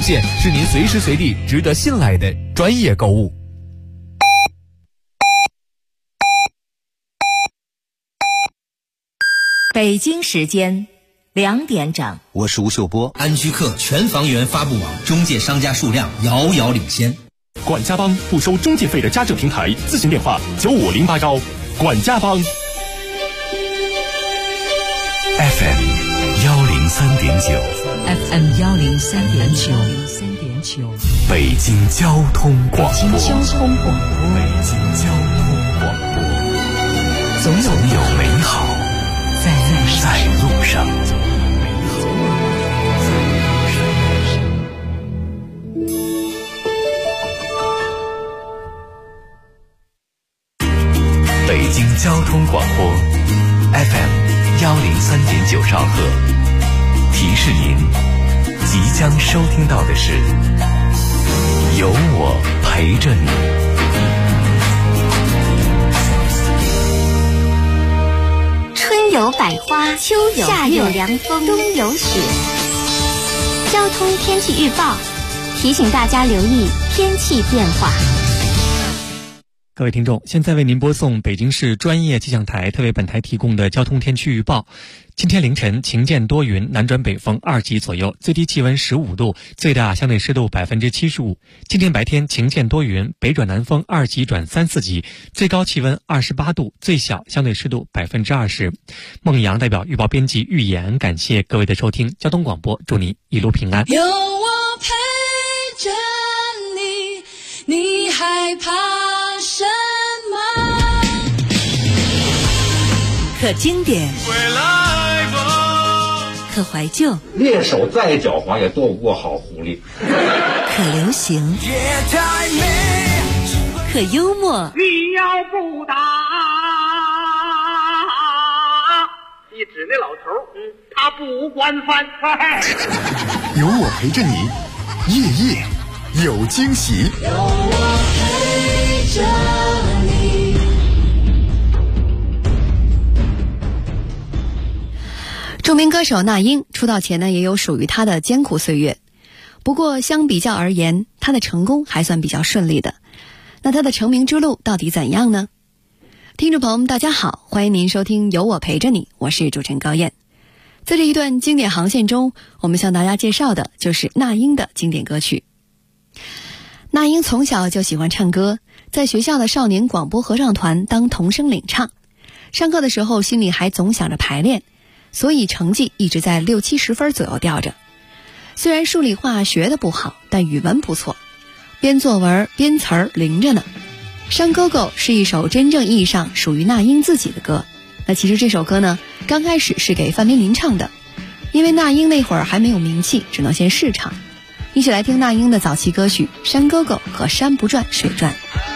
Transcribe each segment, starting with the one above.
线，是您随时随地值得信赖的专业购物。 北京时间2点整， 我是吴秀波。 安居客全房源发布网中介商家数量遥遥领先。 管家帮不收中介费的家政平台，咨询电话9508管家帮。 FM 103.9， 北京交通广播，总有美好在路上。北京交通广播 FM 103.9兆赫，提示您即将收听到的是有我陪着你。 春有百花，秋有夏有凉风，冬有雪。交通天气预报提醒大家留意天气变化。 各位听众，现在为您播送北京市专业气象台特为本台提供的交通天气预报。今天凌晨晴间多云，南转北风2级左右，最低气温15度，最大相对湿度75%。今天白天晴间多云，北转南风2级转3、4级，最高气温28度，最小相对湿度20%。孟阳代表预报编辑预言，感谢各位的收听。交通广播，祝你一路平安。 有我陪着你，你害怕什么？ 可经典，可怀旧， 猎手再狡猾也斗不过好狐狸。 可流行，可幽默。 你要不打，一指那老头，他不管饭。 有我陪着你，夜夜有惊喜。 有我陪着你。 著名歌手那英出道前呢，也有属于她的艰苦岁月。不过相比较而言，她的成功还算比较顺利的。那她的成名之路到底怎样呢？听众朋友们大家好，欢迎您收听有我陪着你，我是主持人高燕。在这一段经典航线中，我们向大家介绍的就是那英的经典歌曲。那英从小就喜欢唱歌，在学校的少年广播合唱团当童声领唱，上课的时候心里还总想着排练，所以成绩一直在60、70分左右吊着。虽然数理化学的不好，但语文不错，编作文编词儿灵着呢。山沟沟是一首真正意义上属于那英自己的歌。那其实这首歌呢，刚开始是给范冰冰唱的，因为那英那会儿还没有名气，只能先试唱。一起来听那英的早期歌曲《山沟沟》和《山不转水转》。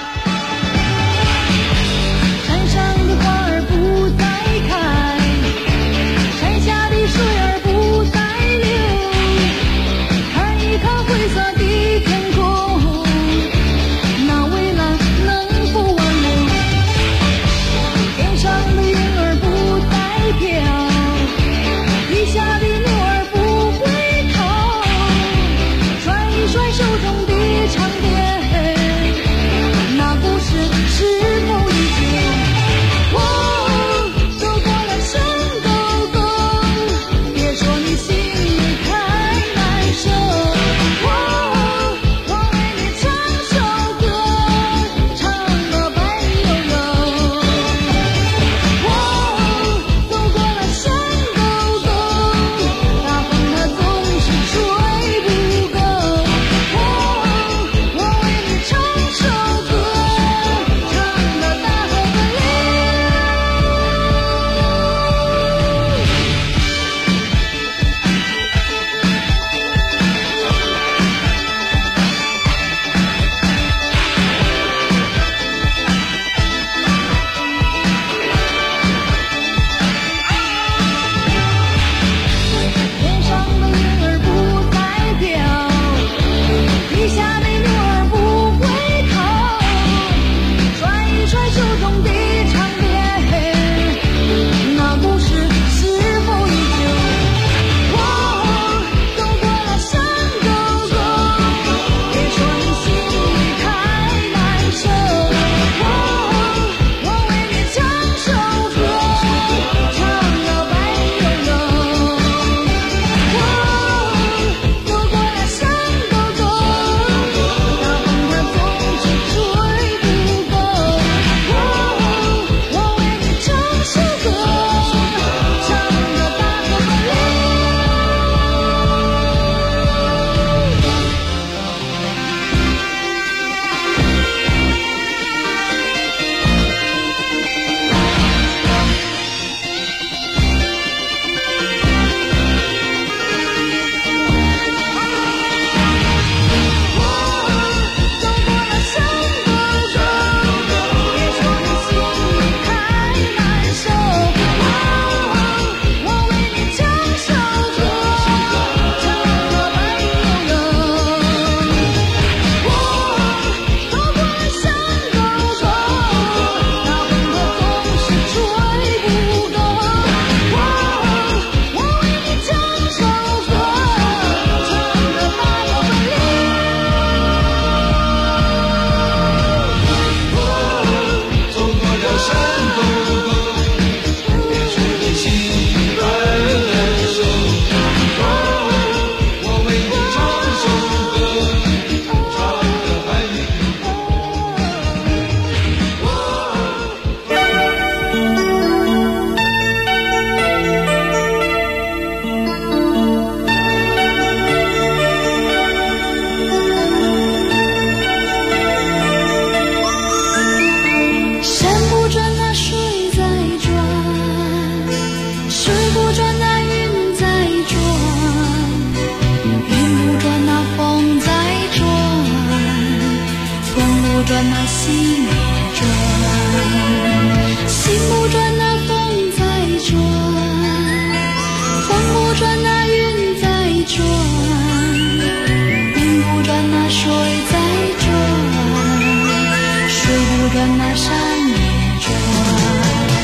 山上的花儿不再开，山下的水儿不再流，看一看灰色的天空，那蔚蓝能否挽留？天上的云儿不再飘，地下的牛儿不回头，甩一甩手中的长鞭， 心也转，心不转那风在转，风不转那云在转，云不转那水在转，水不转那山也转。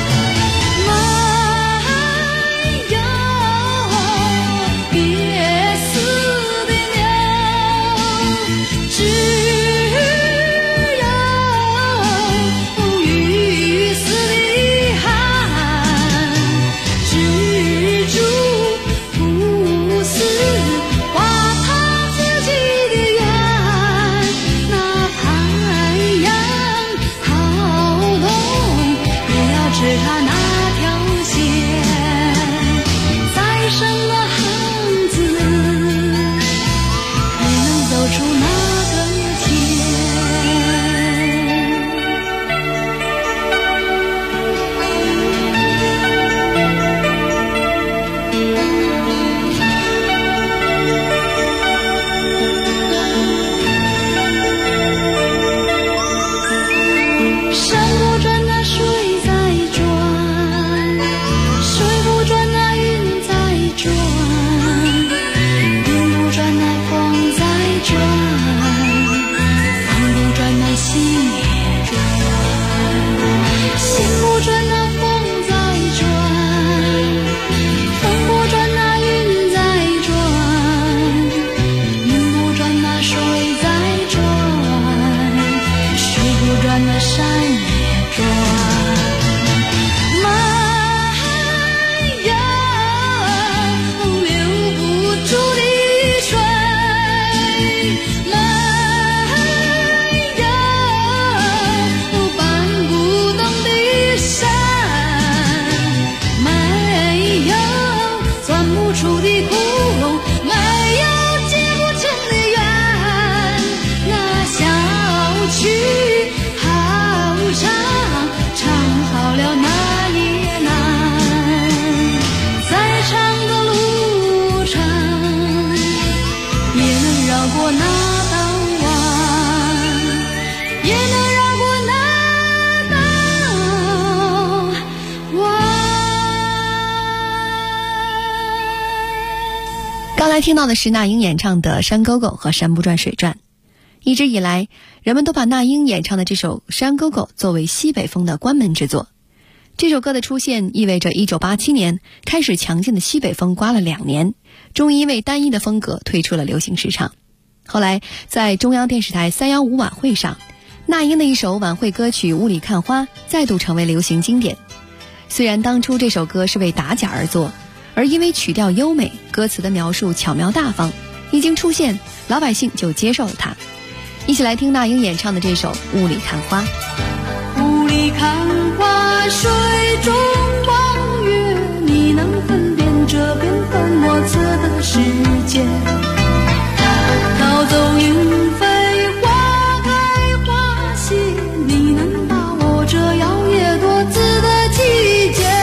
刚才听到的是那英演唱的《山沟沟》和《山不转水转》。一直以来，人们都把那英演唱的这首《山沟沟》作为西北风的关门之作。这首歌的出现意味着1987年开始强劲的西北风刮了2年，终于因为单一的风格退出了流行市场。后来在中央电视台315晚会上，那英的一首晚会歌曲《雾里看花》再度成为流行经典。虽然当初这首歌是为打假而作，而因为曲调优美，歌词的描述巧妙大方，一经出现，老百姓就接受了它。一起来听那英演唱的这首《雾里看花》。 雾里看花，水中望月，你能分辨这变幻莫测的世界？逃走云飞，花开花谢，你能把握这摇曳多姿的季节？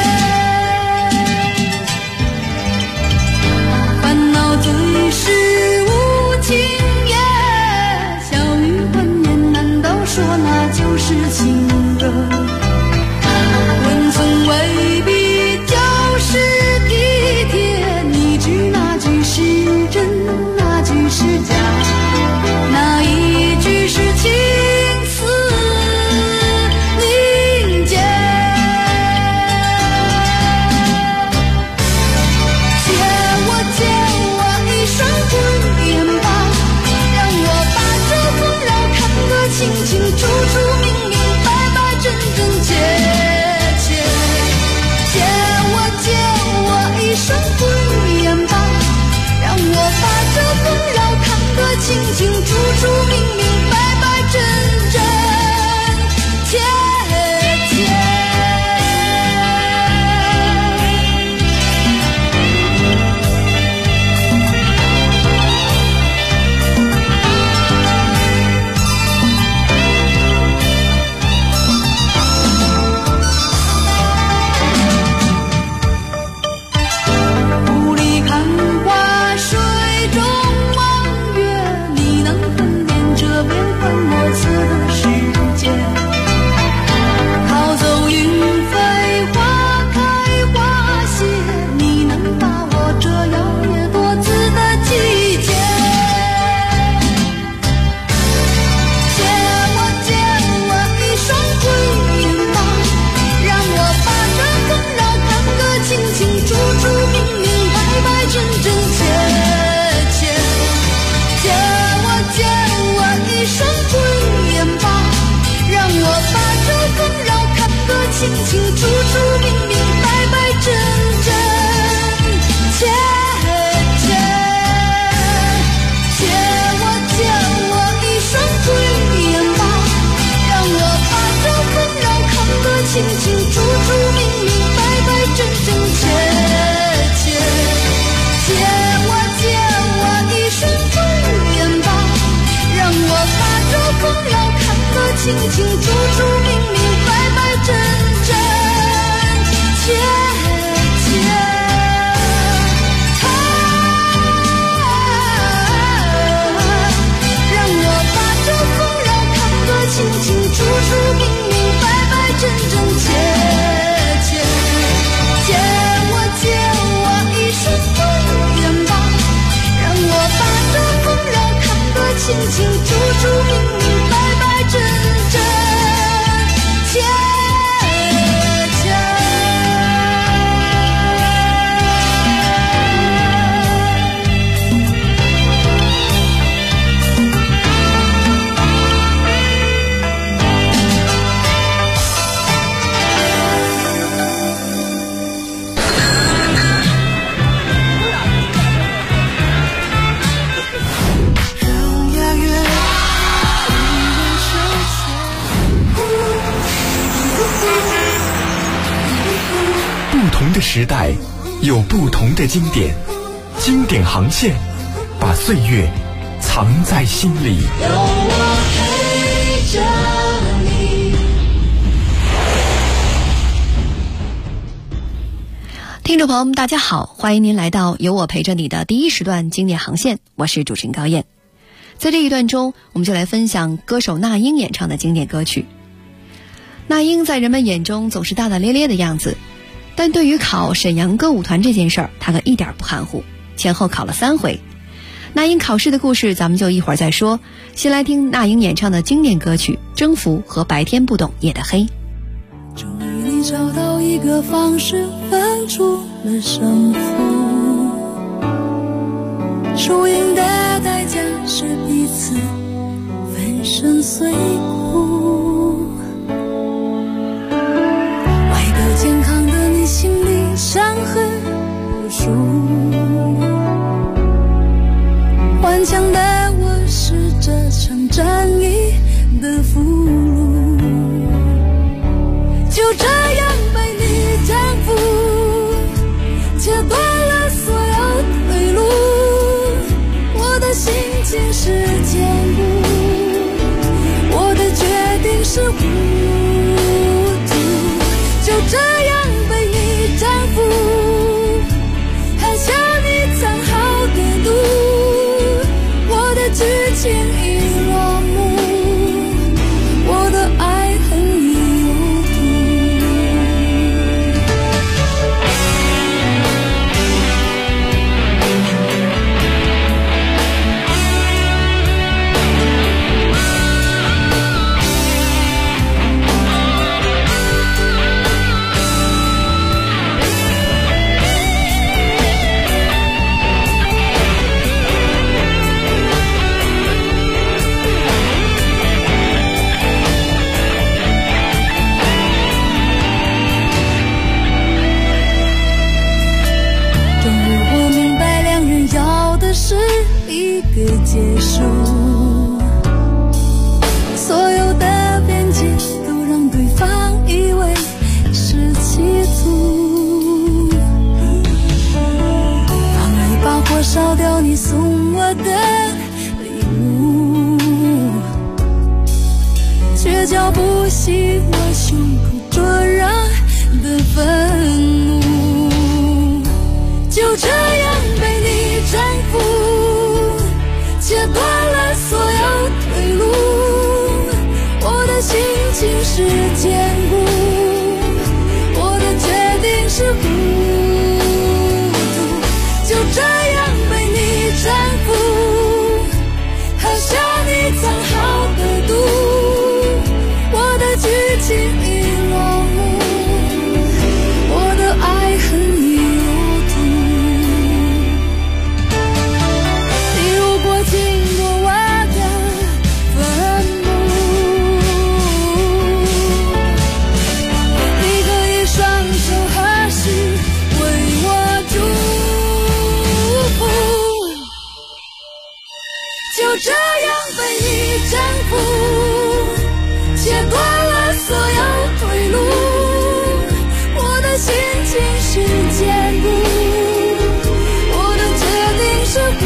烦恼最是无情也，笑语欢颜，难道说那就是情歌？温存未必就是体贴，你句那句是真，那句是假。 时代有不同的经典，经典航线把岁月藏在心里。 有我陪着你。 听众朋友们大家好，欢迎您来到有我陪着你的第一时段经典航线，我是主持人高燕。在这一段中，我们就来分享歌手那英演唱的经典歌曲。那英在人们眼中总是大大咧咧的样子，但对于考沈阳歌舞团这件事儿，她可一点不含糊，前后考了3回。那英考试的故事咱们就一会儿再说，先来听那英演唱的经典歌曲《征服》和《白天不懂夜的黑》。 终于你找到一个方式分出了胜负，输赢的代价是彼此粉身碎骨，外表健康的你心里伤痕无数，顽强的我是这场战役的俘虏，就这样被你征服，切断了所有退路，我的心情是坚固，我的决定是糊涂，就这样被你征服，含下你藏好的毒，我的剧情已落幕，我的爱恨已有是一个结束，所有的边界都让对方以为是企图，放爱把火烧掉你送我的礼物，却浇不熄我胸口灼热的愤怒，就这样被你征服，切断了所有退路，我的心情是坚固，我的决定是糊涂，就这样被你征服，喝下你藏好的毒，我的剧情已落幕，我的爱恨已有图，你如果经过我的坟墓，你可以双手合十为我祝福，就这样被你征服，切断了所有退路，我的心情是坚固，我的决定是糊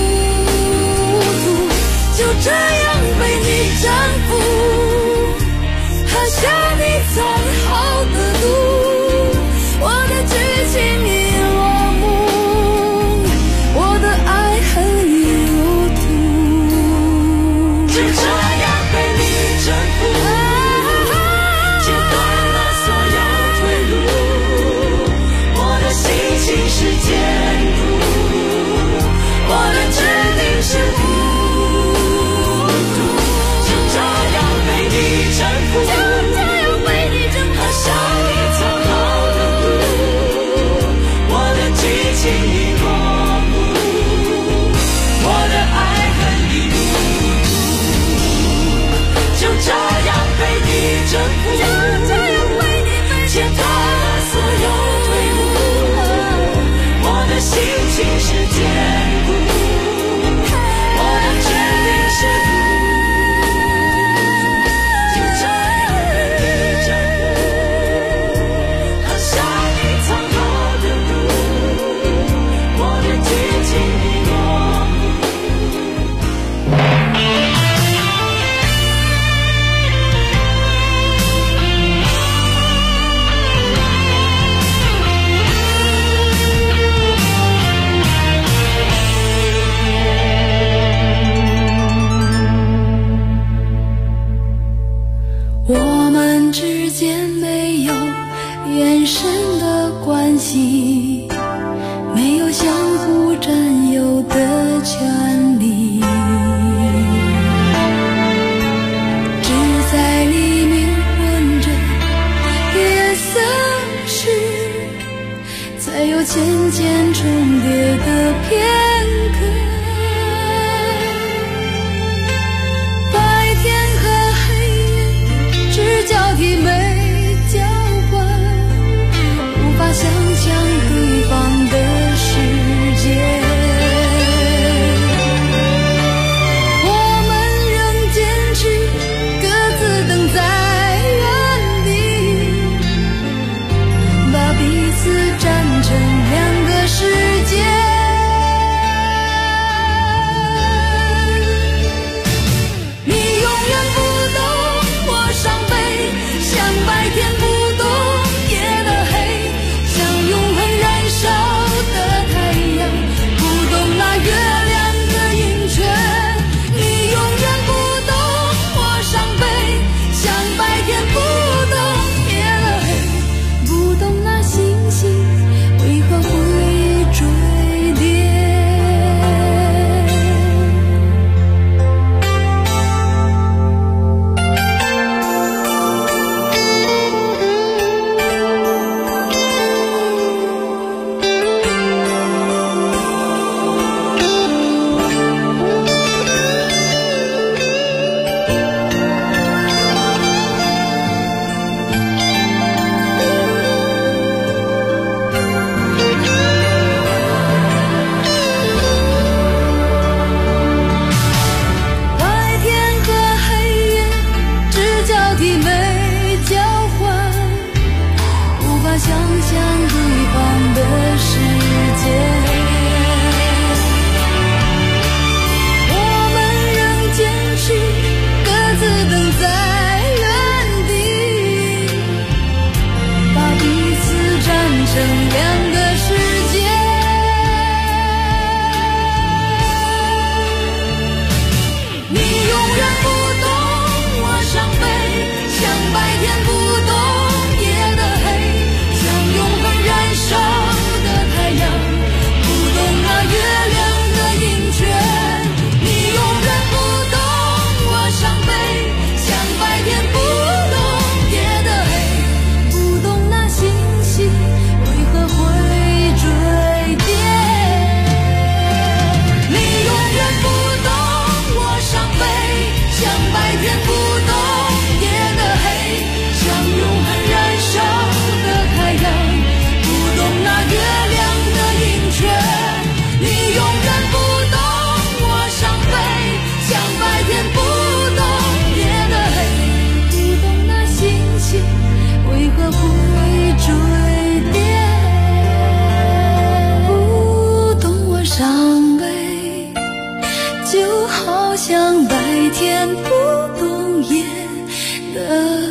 涂，就这样被你征服，喝下你藏好的毒，我的剧情已落幕，我的爱恨已有图，就这样被你征服，切断了所有退路，我的心情是坚固，我的决定是糊涂，就这样被你征服，就这样被天不懂夜的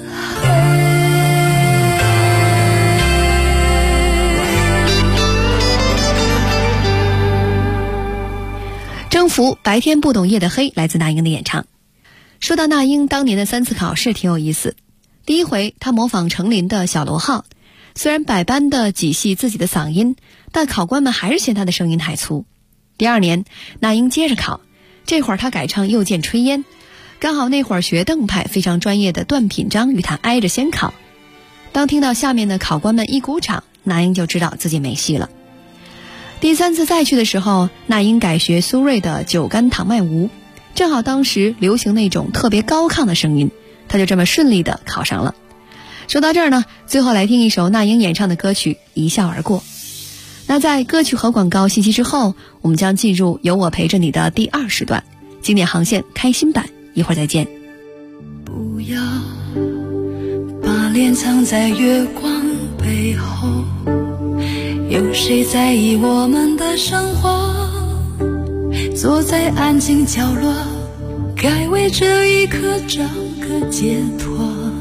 征服白天不懂夜的黑，来自那英的演唱。说到那英当年的3次考试挺有意思。第一回她模仿程琳的小罗号，虽然百般的挤细自己的嗓音，但考官们还是嫌她的声音太粗。第二年那英接着考，这会儿她改唱又见炊烟，刚好那会儿学邓派非常专业的段品章与她挨着先考。当听到下面的考官们一鼓掌，那英就知道自己没戏了。第3次再去的时候，那英改学苏芮的酒干倘卖无，正好当时流行那种特别高亢的声音，她就这么顺利的考上了。说到这儿呢，最后来听一首那英演唱的歌曲《一笑而过》。那在歌曲和广告信息之后，我们将进入有我陪着你的第2时段，经典航线开心版，一会儿再见。 不要把脸藏在月光背后，有谁在意我们的生活？坐在安静角落，该为这一刻找个解脱。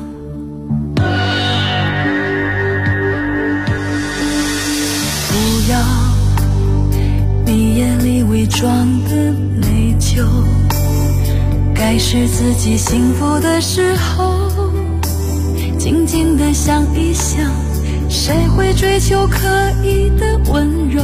不要你眼里伪装的内疚，该是自己幸福的时候，静静地想一想，谁会追求刻意的温柔？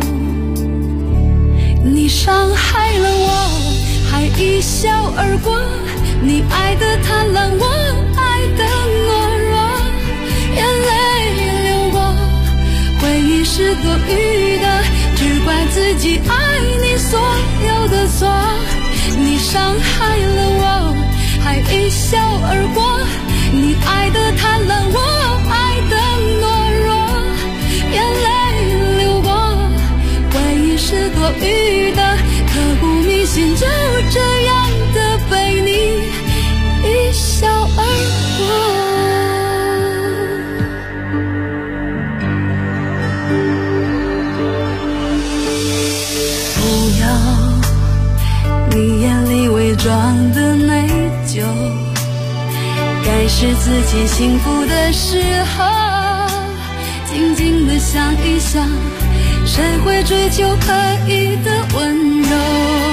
你伤害了我，还一笑而过，你爱的贪婪，我爱的懦弱，眼泪流过，回忆是多余的，只怪自己爱你所有的错。你伤害了我，还一笑而过，你爱的贪婪，我爱的懦弱，眼泪流过，回忆是多余的，刻骨铭心，就这样的被你一笑而过。不要你眼里伪装的内疚，该是自己幸福的时候，静静地想一想，谁会追求刻意的温柔？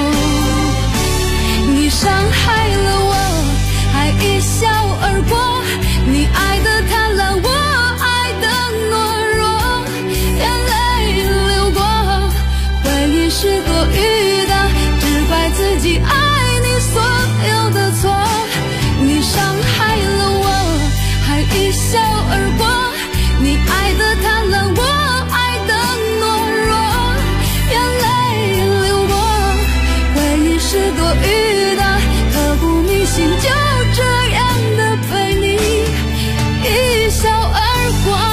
你伤害了我，还一笑而过，你爱的贪婪，我爱的懦弱，眼泪流过，回忆是多余的，只怪自己爱你所有的错。你伤害了我，还一笑而过，你爱的贪婪，我爱的懦弱，眼泪流过，回忆是多余的，刻骨铭心，就这样的被你一笑而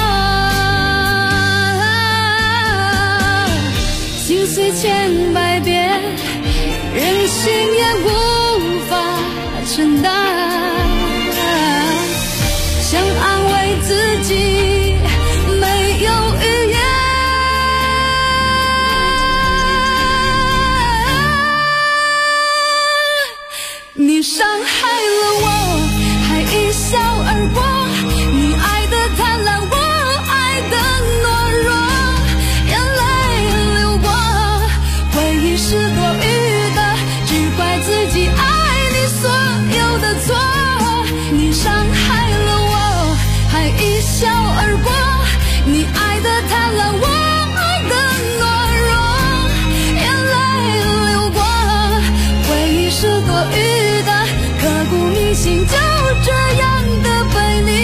过。心碎千百遍，人心也无法承担，想安慰自己没有语言。你伤害了我，还一笑而过，你爱的贪婪，我爱的懦弱，眼泪流过，回忆是多余的，只怪自己爱你所有的错。你伤害了我，还一笑而过，你爱的贪婪，我爱的懦弱，眼泪流过，回忆是多余的，刻骨铭心，就这样的被你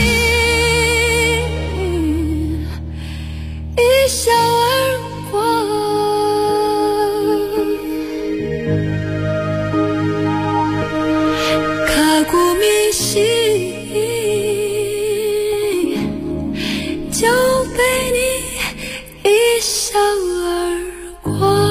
一笑而过。刻骨铭心，就被你一笑而过。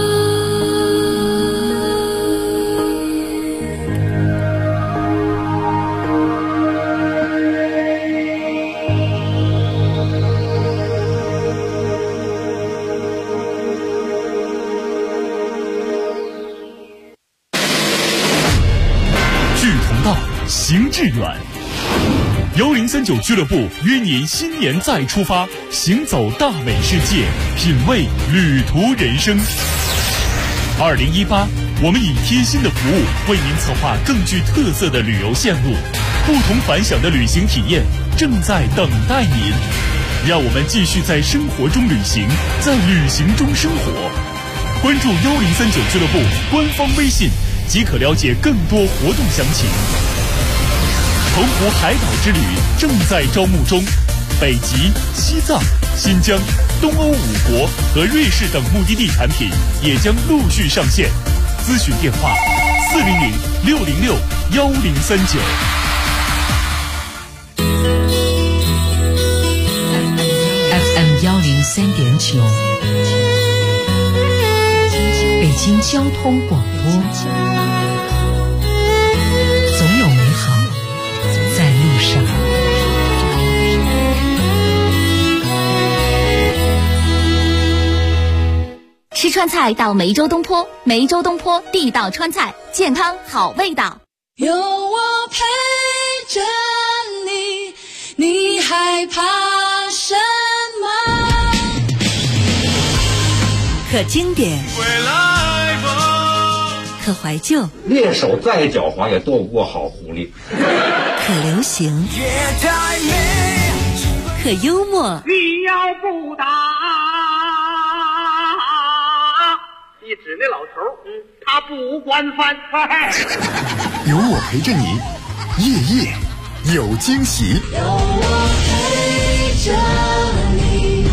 志同道，行致远。1039俱乐部约您新年再出发，行走大美世界，品味旅途人生。2018，我们以贴心的服务为您策划更具特色的旅游线路，不同凡响的旅行体验正在等待您。让我们继续在生活中旅行，在旅行中生活。关注1039俱乐部官方微信，即可了解更多活动详情。澎湖海岛之旅正在招募中，北极、西藏、新疆、东欧5国和瑞士等目的地产品也将陆续上线。咨询电话400-606-1039。 FM103.9，北京交通广播，总有美好在路上。 吃川菜到梅州东坡，梅州东坡地道川菜，健康好味道。 有我陪着你，你害怕什么？ 可经典，可怀旧， 猎手再狡猾也斗不过好狐狸。 可流行，可幽默。 你要不打，一指那老头，他不惯犯。 有我陪着你，夜夜有惊喜。 有我陪着你。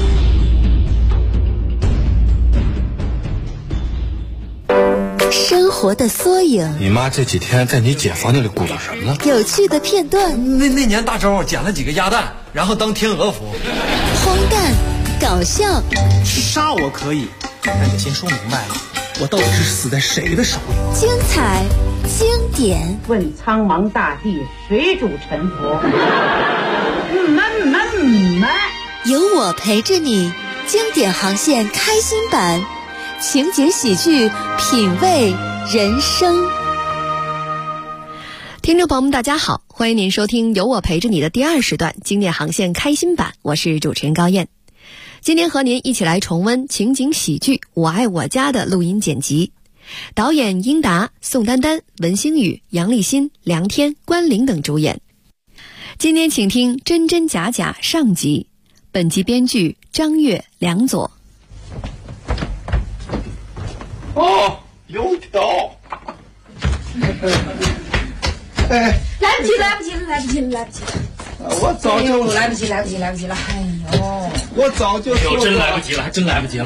生活的缩影， 你妈这几天在你姐房间里鼓捣什么呢？ 有趣的片段。 那年大周捡了几个鸭蛋，然后当天鹅服。 荒诞，搞笑。 杀我可以，但得先说明白了，我到底是死在谁的手里？ 精彩，经典。 问苍茫大地，谁主沉浮？ 有我陪着你，经典航线开心版。情景喜剧，品味人生。 听众朋友们大家好，欢迎您收听有我陪着你的第2时段经典航线开心版，我是主持人高燕。今天和您一起来重温情景喜剧《我爱我家》的录音剪辑，导演英达、宋丹丹、文星宇、杨立新、梁天、关凌等主演。今天请听真真假假上集，本集编剧张悦、梁左。 哦，油条。 哎，来不及了！ 我早就来不及了！哎呦， 我早就说过， 真来不及了，还真来不及了。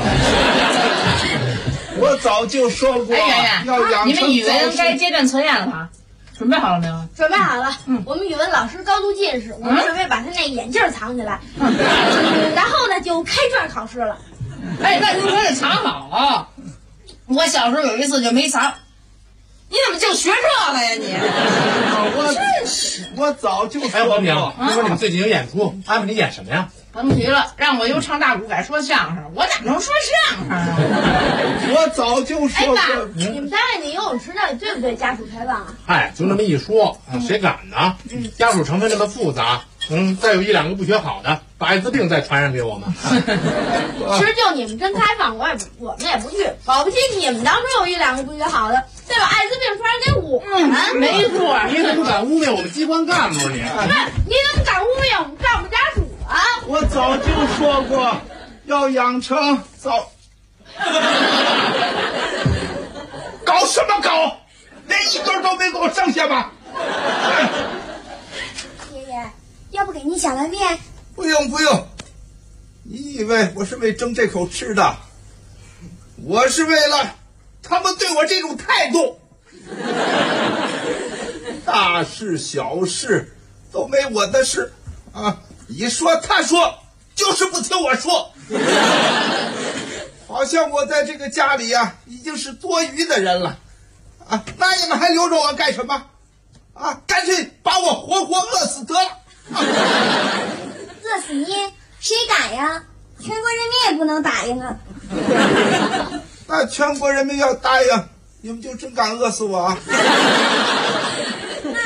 我早就说过，要养成。 你们语文该阶段测验了吧？准备好了没有？ 准备好了。我们语文老师高度近视，我们准备把他那眼镜藏起来，然后呢就开卷考试了。 哎，那你可得藏好啊！我小时候有一次就没藏，你怎么就学这个呀你？真是， 我早就说过。 哎，王明，听说你们最近有演出，安排你演什么呀？ 甭提了，让我又唱大鼓改说相声，我哪能说相声啊？ 我早就说过。 哎爸，你们单位那游泳池那里对不对家属开放啊？ 哎，就那么一说，谁敢呢？家属成分那么复杂，再有1、2个不学好的，把艾滋病再传染给我们。 其实就你们真开放，我们也不去，保不齐你们当中有1、2个不学好的，再把艾滋病传染给我们。 没错， 你怎么敢污蔑我们机关干部你？ 不是，你怎么敢污蔑我们干部家属啊？ 我早就说过，要养成搞什么搞？连一根都没给我剩下吧？ 爷爷，要不给您小碗面？ 不用，你以为我是为争这口吃的？我是为了他们对我这种态度，大事小事都没我的事啊！一说他说，就是不听我说，好像我在这个家里啊已经是多余的人了啊！那你们还留着我干什么啊？干脆把我活活饿死得了！ 饿死你？谁敢呀？全国人民也不能答应啊！ 那全国人民要答应，你们就真敢饿死我啊？ 那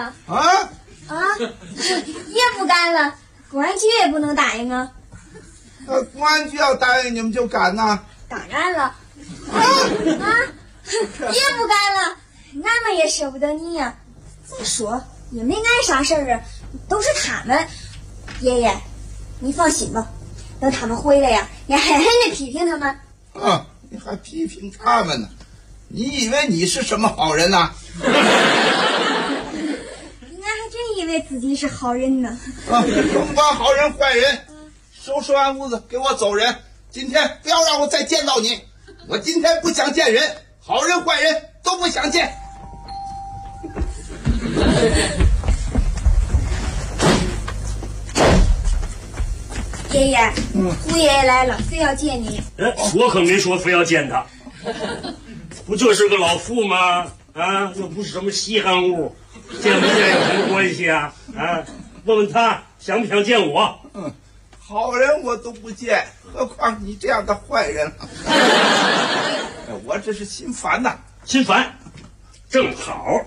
了。 啊？ 也不干了，公安局也不能答应啊。 公安局要答应你们就干呐？ 当然了。也不干了，俺们也舍不得你呀。再说也没俺啥事儿啊，都是他们。爷爷，你放心吧，等他们回来呀，你狠狠的批评他们。 你还批评他们呢？你以为你是什么好人呐？ 俺还真以为自己是好人呢。 甭管好人坏人，收拾完屋子给我走人。今天不要让我再见到你，我今天不想见人，好人坏人都不想见。 爷爷，胡爷爷来了，非要见你。 我可没说非要见他，不就是个老妇吗？又不是什么稀罕物，见不见有什么关系啊？问问他想不想见我？ 好人我都不见，何况你这样的坏人了。我这是心烦呐， 心烦，正好。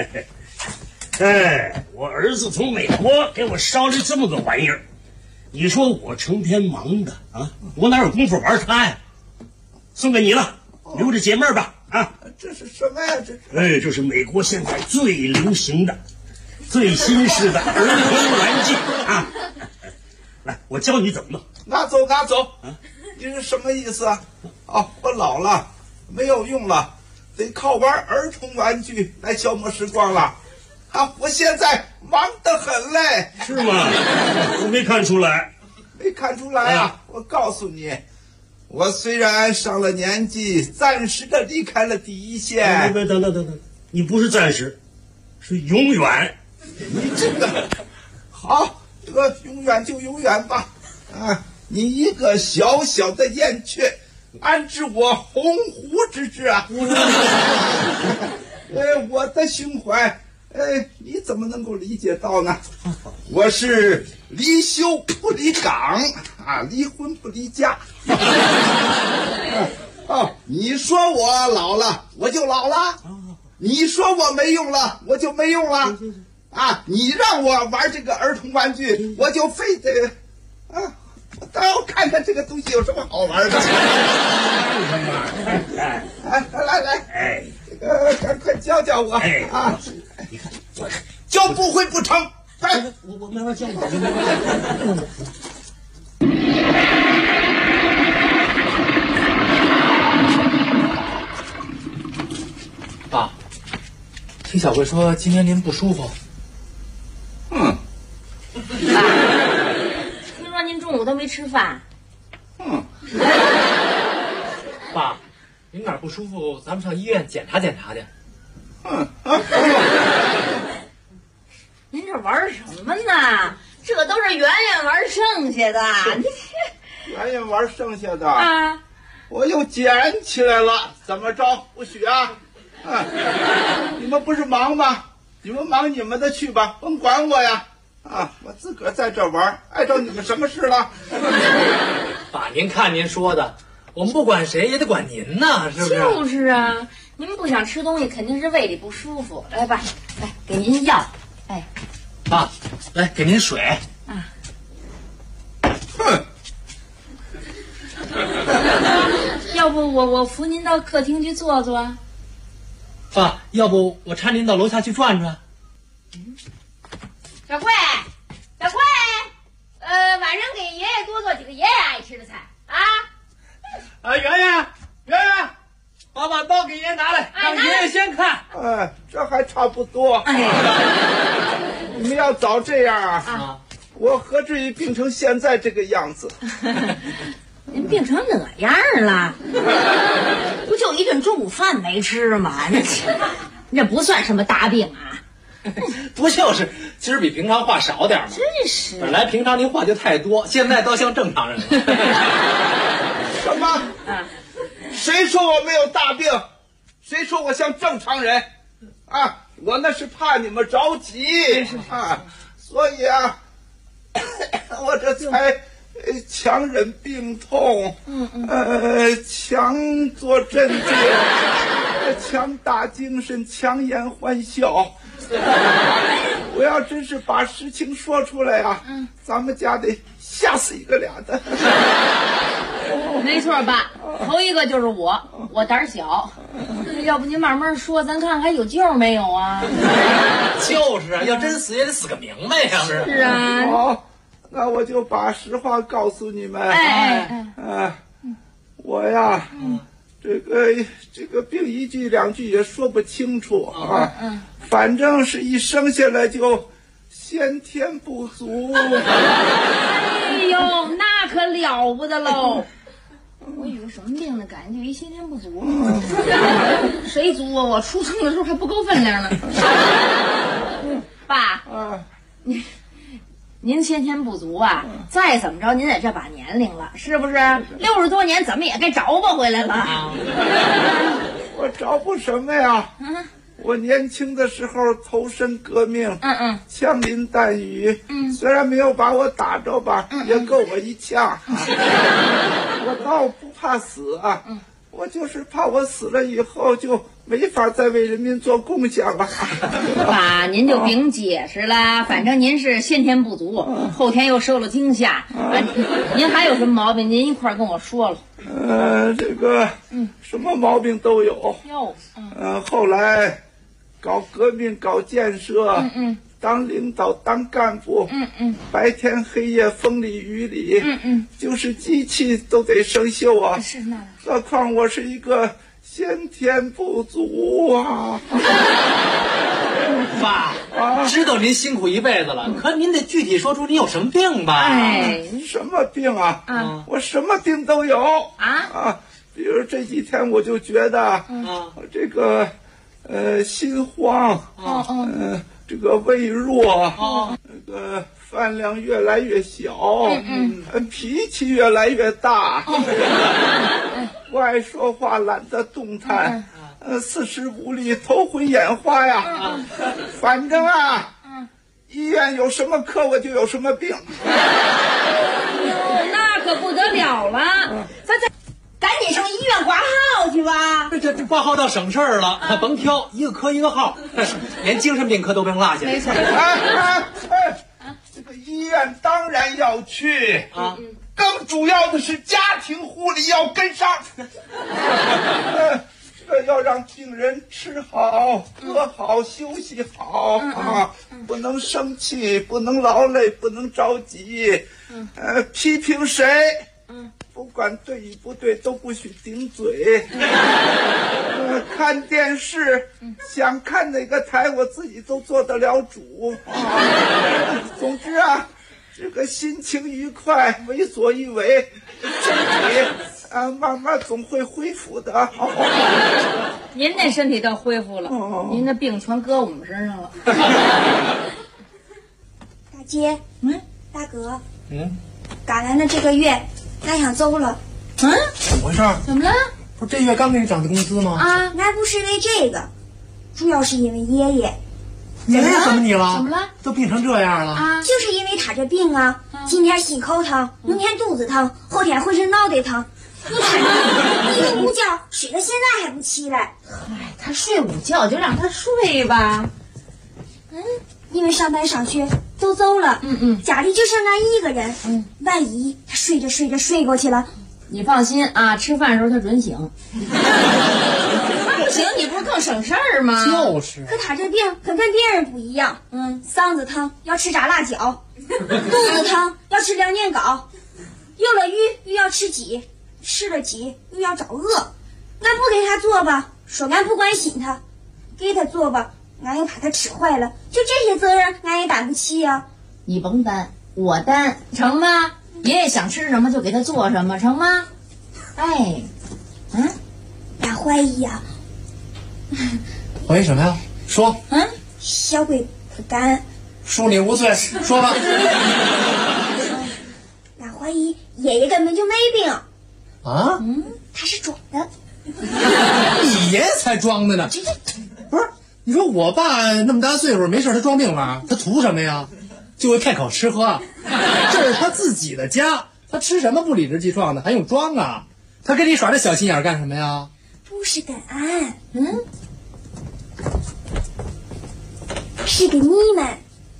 我儿子从美国给我捎来这么个玩意儿，你说我成天忙的我哪有功夫玩它呀？送给你了，留着解闷吧。 这是什么呀？ 这是美国现在最流行的、最新式的儿童玩具来，我教你怎么弄。 拿走。你是什么意思啊？我老了，没有用了，得靠玩儿童玩具来消磨时光了。我现在忙得很嘞。 是吗？我没看出来。 没看出来啊？我告诉你，我虽然上了年纪，暂时的离开了第一线。 等，你不是暂时，是永远。 你这个好，这个永远就永远吧。你一个小小的燕雀，安置我鸿鹄之志啊！我的胸怀，你怎么能够理解到呢？我是离休不离岗离婚不离家。你说我老了，我就老了；你说我没用了，我就没用了。你让我玩这个儿童玩具，我就非得我倒要看看这个东西有什么好玩的。来，这个赶快教教我你看， 教不会不成。 我慢慢教我。 爸，听小贵说今天您不舒服。 爸，听说您中午都没吃饭。 爸，您哪儿不舒服，咱们上医院检查检查去。 您这玩什么呢？这都是圆圆玩剩下的。 圆圆玩剩下的我又捡起来了，怎么着？不许啊！你们不是忙吗？你们忙你们的去吧，甭管我呀！我自个儿在这玩，碍着你们什么事了？ 爸，您看您说的，我们不管谁也得管您呢，是不是？ 就是啊，您不想吃东西，肯定是胃里不舒服。来吧，来给您药。 爸，来给您水。 要不我扶您到客厅去坐坐。 爸，要不我搀您到楼下去转转。 小贵，晚上给爷爷多做几个爷爷爱吃的菜圆圆，把刀给爷爷拿来，让爷爷先看。 这还差不多。你们要早这样我何至于病成现在这个样子？ 您病成那样了，不就一顿中午饭没吃吗？那不算什么大病啊。 不就是今儿比平常话少点吗？ 真是， 本来平常您话就太多，现在倒像正常人了。 什么？谁说我没有大病？谁说我像正常人？我那是怕你们着急所以我这才强忍病痛，强作镇定，强打精神，强颜欢笑。 我要真是把实情说出来啊，咱们家得吓死一个俩的。 没错，爸，头一个就是我胆小。要不您慢慢说，咱看还有救没有啊？ 就是啊，要真死也得死个明白呀。 是啊。 好，那我就把实话告诉你们。我呀，这个病一句两句也说不清楚啊。反正是一生下来就先天不足。 哎呦，那可了不得喽！我以为什么病呢？感觉就一先天不足。谁足啊？我出生的时候还不够分量呢。爸，您先天不足啊，再怎么着您也这把年龄了，是不是？60多年怎么也该找吧回来了。 我找补什么呀？我年轻的时候投身革命，枪林弹雨，虽然没有把我打着吧，也够我一枪。我倒不怕死啊，我就是怕我死了以后就没法再为人民做贡献了。 爸，您就甭解释了，反正您是先天不足，后天又受了惊吓，您还有什么毛病？您一块跟我说了。 这个什么毛病都有。后来搞革命搞建设，当领导当干部，白天黑夜风里雨里，就是机器都得生锈啊。 是那。 何况我是一个先天不足啊。 爸，知道您辛苦一辈子了，可您得具体说出你有什么病吧？ 什么病啊？我什么病都有啊。比如这几天我就觉得这个心慌，这个胃弱，这个饭量越来越小，脾气越来越大，不爱说话，懒得动弹，四肢无力，头昏眼花呀。反正啊，医院有什么科我就有什么病。 那可不得了了，咱赶紧上医院挂号去吧。 这挂号倒省事儿了，甭挑，一个科一个号，连精神病科都不能落下。 没错。 这个医院当然要去啊，更主要的是家庭护理要跟上。要让病人吃好、喝好、休息好啊，不能生气，不能劳累，不能着急。批评谁？不管对与不对都不许顶嘴。看电视，想看哪个台我自己都做得了主。总之啊，这个心情愉快，为所欲为，身体慢慢总会恢复的。 您那身体倒恢复了，您的病全搁我们身上了。 大姐，大哥，赶来的这个月俺想走了。 怎么回事？ 怎么了？ 不是这月刚给你涨的工资吗？ 那不是因为这个，主要是因为爷爷。 爷爷怎么你了？ 怎么了？ 都病成这样了就是因为他这病啊，今天心口疼，明天肚子疼，后天浑身脑袋疼。你看一个午觉睡到现在还不起来。 他睡午觉就让他睡吧。 因为上班上学都走了，家里就剩俺一个人。万一他睡着睡着睡过去了， 你放心啊，吃饭的时候他准醒。不行，你不是更省事儿吗？ 就是。 可他这病可跟别人不一样。嗓子疼要吃炸辣椒，肚子疼要吃2年糕，有了鱼又要吃鸡，吃了鸡又要找饿。俺不给他做吧，说俺不关心他；给他做吧，俺又怕他吃坏了。就这些责任，俺也担不起呀。 你甭担，我担，成吗？爷爷想吃什么就给他做什么，成吗？ 俺怀疑呀。 怀疑什么呀？说。 小鬼不敢。 恕你无罪，说吧。 俺怀疑爷爷根本就没病。 啊？ 他是装的。 你爷爷才装的呢。不是，你说我爸那么大岁数没事他装病吗？他图什么呀？就为骗口吃喝。这是他自己的家，他吃什么不理直气壮的，还用装啊？他跟你耍这小心眼干什么呀？ 不是跟俺，是跟你们。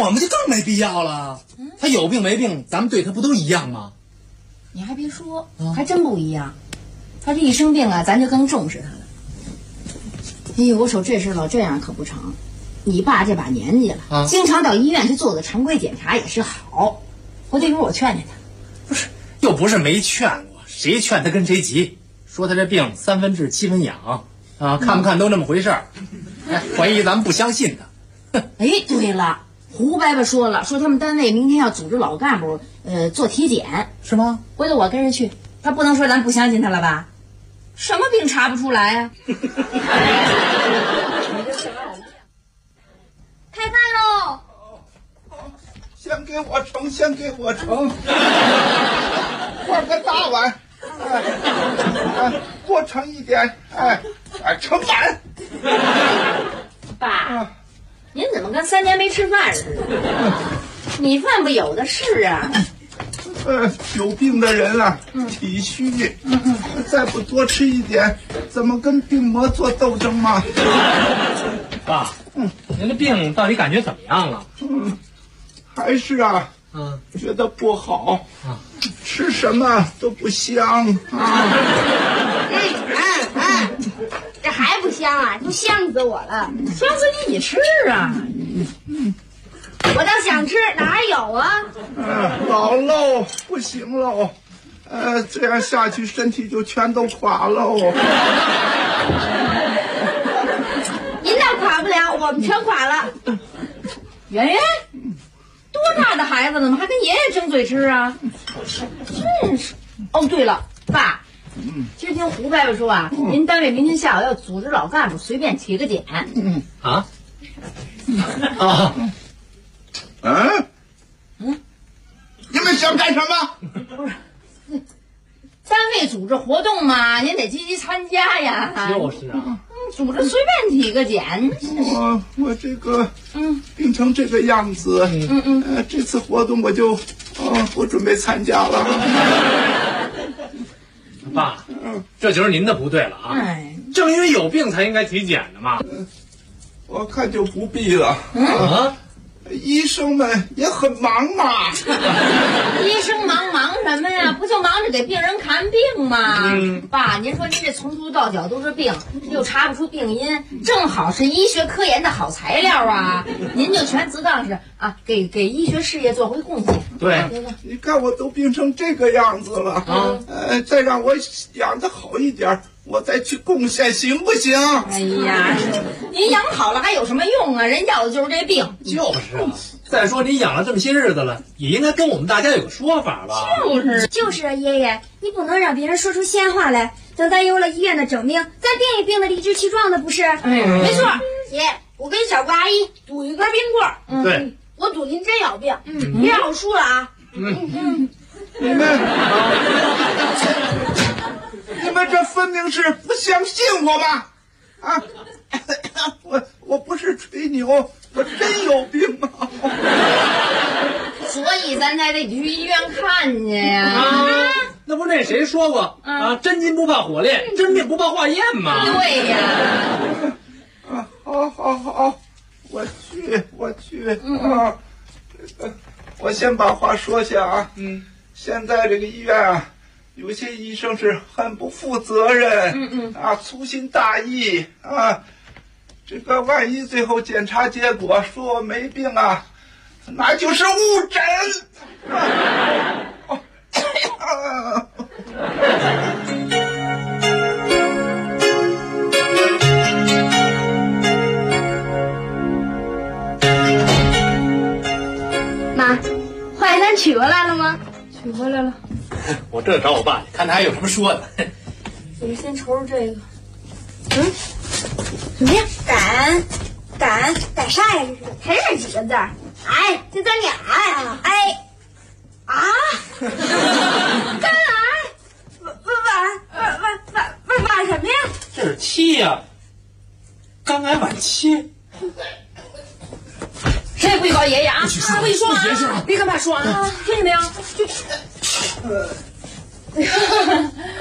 我们就更没必要了。他有病没病，咱们对他不都一样吗？ 你还别说，还真不一样。他这一生病啊，咱就更重视他了。哎呦，我瞅这事老这样可不成。你爸这把年纪了，经常到医院去做个常规检查也是好。回头一会儿我劝劝他。 不是，又不是没劝过，谁劝他跟谁急。说他这病3分治7分养啊，看不看都那么回事儿。怀疑咱们不相信他。 哎，对了，胡伯伯说了，说他们单位明天要组织老干部做体检， 是吗？ 回头我跟着去，他不能说咱不相信他了吧？什么病查不出来啊？ 开饭喽！ 先给我盛，先给我盛，换个大碗，多盛一点，盛满。 爸，您怎么跟3年没吃饭似的？米饭不有的是啊。 有病的人啊，体虚，再不多吃一点，怎么跟病魔做斗争嘛？ 爸，您的病到底感觉怎么样了？ 还是觉得不好，吃什么都不香这还不香啊？都香死我了！ 香死你吃啊！ 我倒想吃，哪有啊？ 老喽，不行喽，这样下去身体就全都垮喽。 您倒垮不了，我们全垮了。圆圆，多大的孩子怎么还跟爷爷争嘴吃啊？真是。哦，对了，爸，今儿听胡伯伯说啊，您单位明天下午要组织老干部随便体个检。 你们想干什么？ 不是，单位组织活动嘛，您得积极参加呀。 就是啊， 组织随便体个检。 我这个病成这个样子，这次活动我就不准备参加了。 爸，这就是您的不对了啊！正因为有病才应该体检的嘛。 我看就不必了。医生们也很忙嘛。 医生忙什么呀？不就忙着给病人看病吗？爸，您说您这从头到脚都是病，又查不出病因，正好是医学科研的好材料啊！您就全自当是给医学事业做回贡献。 对， 你看我都病成这个样子了，再让我养得好一点，我再去贡献行不行？ 哎呀，您养好了还有什么用啊？人要的就是这病。 就是啊，再说你养了这么些日子了，也应该跟我们大家有个说法吧？ 就是啊，爷爷，你不能让别人说出闲话来。等咱有了医院的证明，咱病一病的理直气壮的，不是？ 没错。 爷，我跟小瓜阿姨赌一根冰棍。 对， 我赌您真有病。别让我输了啊！ 你们这分明是不相信我嘛！我不是吹牛，我真有病啊！ 所以咱才得去医院看去呀。 那不那谁说过真金不怕火炼，真病不怕化验吗？ 对呀。 好，我去我先把话说下啊。现在这个医院啊，有些医生是很不负责任，粗心大意啊。这个万一最后检查结果说我没病啊，那就是误诊。 妈，化验单取回来了吗？ 取回来了。 我这找我爸去，看他还有什么说的。 我就先瞅瞅这个。 什么呀？赶啥呀？这是还是几个字儿？哎，这咱俩呀！肝癌，晚什么呀？ 这是期呀，肝癌晚期。 谁也不许告爷爷啊！不许说啊！别跟爸说啊！听见没有？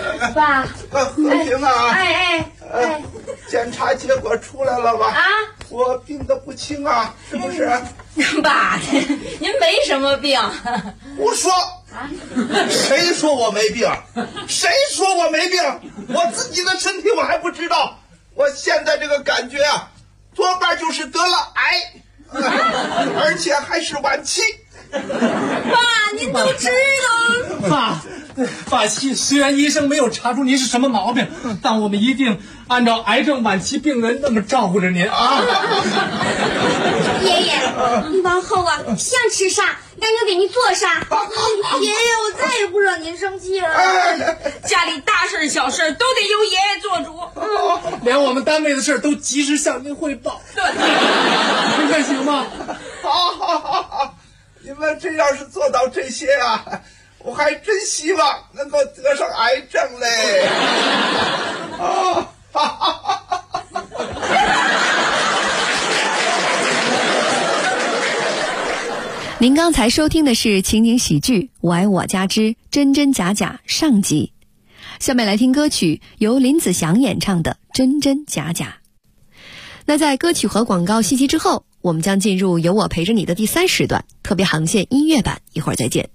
爸， 和平啊！ 哎， 检查结果出来了吧？ 我病得不轻啊，是不是？ 爸，您没什么病。 胡说！谁说我没病？谁说我没病？我自己的身体我还不知道。我现在这个感觉啊，多半就是得了癌，而且还是晚期。 爸，您都知道。 爸，虽然医生没有查出您是什么毛病，但我们一定按照癌症晚期病人那么照顾着您啊。 爷爷，你往后啊，想吃啥，俺就给你做啥。爷爷，我再也不惹您生气了。 家里大事小事都得由爷爷做主， 连我们单位的事都及时向您汇报。 对， 您看行吗？ 好，你们这要是做到这些啊，我还真希望能够得上癌症嘞！ 您刚才收听的是情景喜剧《我爱我家之真真假假》上集，下面来听歌曲由林子祥演唱的《真真假假》。那在歌曲和广告信息之后，我们将进入有我陪着你的第3时段特别航线音乐版，一会儿再见。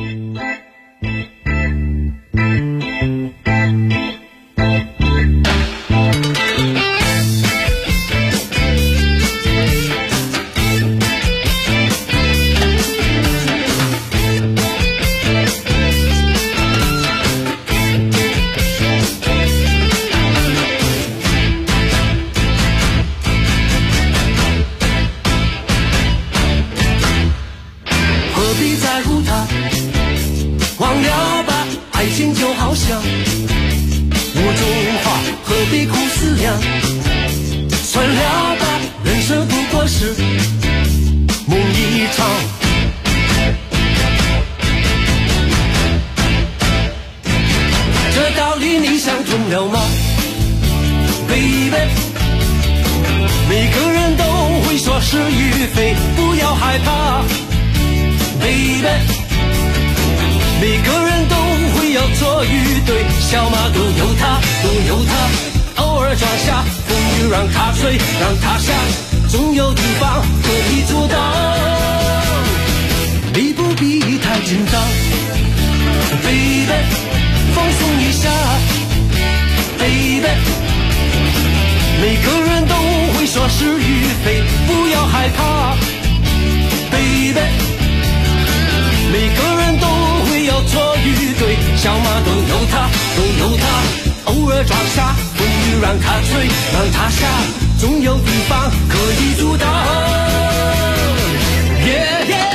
算了吧，人生不过是梦一场。这道理你想通了吗 ，baby？ 每个人都会说是与非，不要害怕 ，baby。每个人都会有错与对，小马都有它，都有它。偶尔撞下风雨让它吹，让它下，总有地方可以阻挡。你不必太紧张 ，baby， 放松一下 ，baby。每个人都会说是与非，不要害怕 ，baby。每个人都会有错与对，小马都有它，都有它。偶尔撞下风雨让它吹，让它下，总有地方可以阻挡。Yeah, yeah.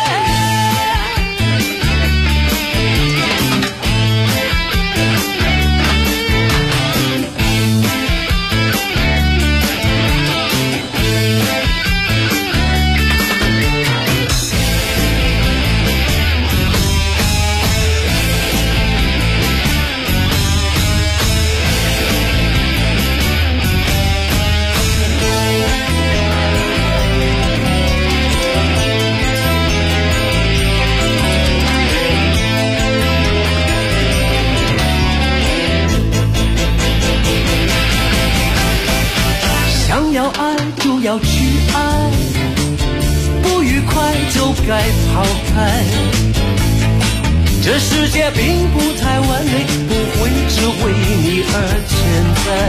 要爱就要去爱，不愉快就该抛开。这世界并不太完美，不会只为你而存在。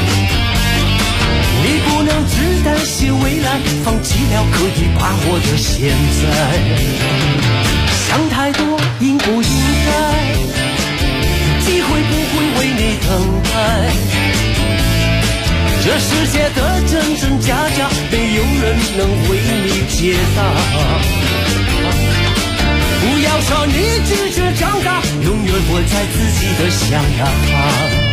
你不能只担心未来，放弃了可以把握的现在。想太多应不应该，机会不会为你等待。这世界的真真假假，没有人能为你解答。不要说你拒绝长大，永远活在自己的想法。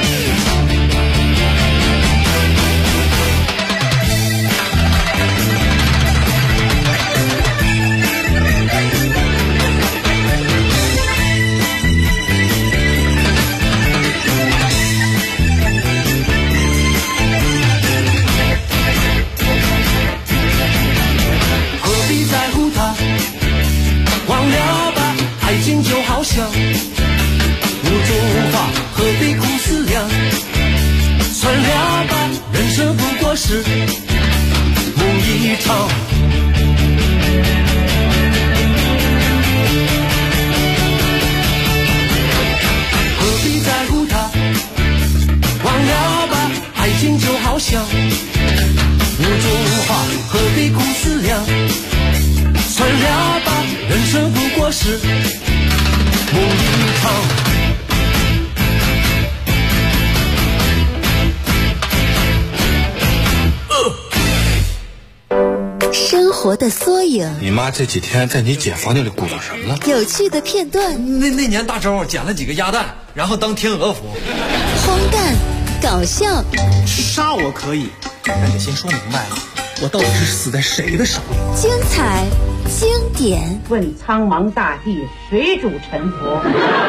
就好像无中话，何必苦思量？算了吧，人生不过是一场。何必在乎它？忘了吧，爱情就好像无中花，何必苦思量？算了吧，人生不过是梦一场。 生活的缩影， 你妈这几天在你姐房间里鼓捣什么呢？ 有趣的片段， 那年大周捡了几个鸭蛋，然后当天鹅服。 荒诞，搞笑。 杀我可以，但得先说明白了，我到底是死在谁的手里？ 精彩，经典。 问苍茫大地，谁主沉浮？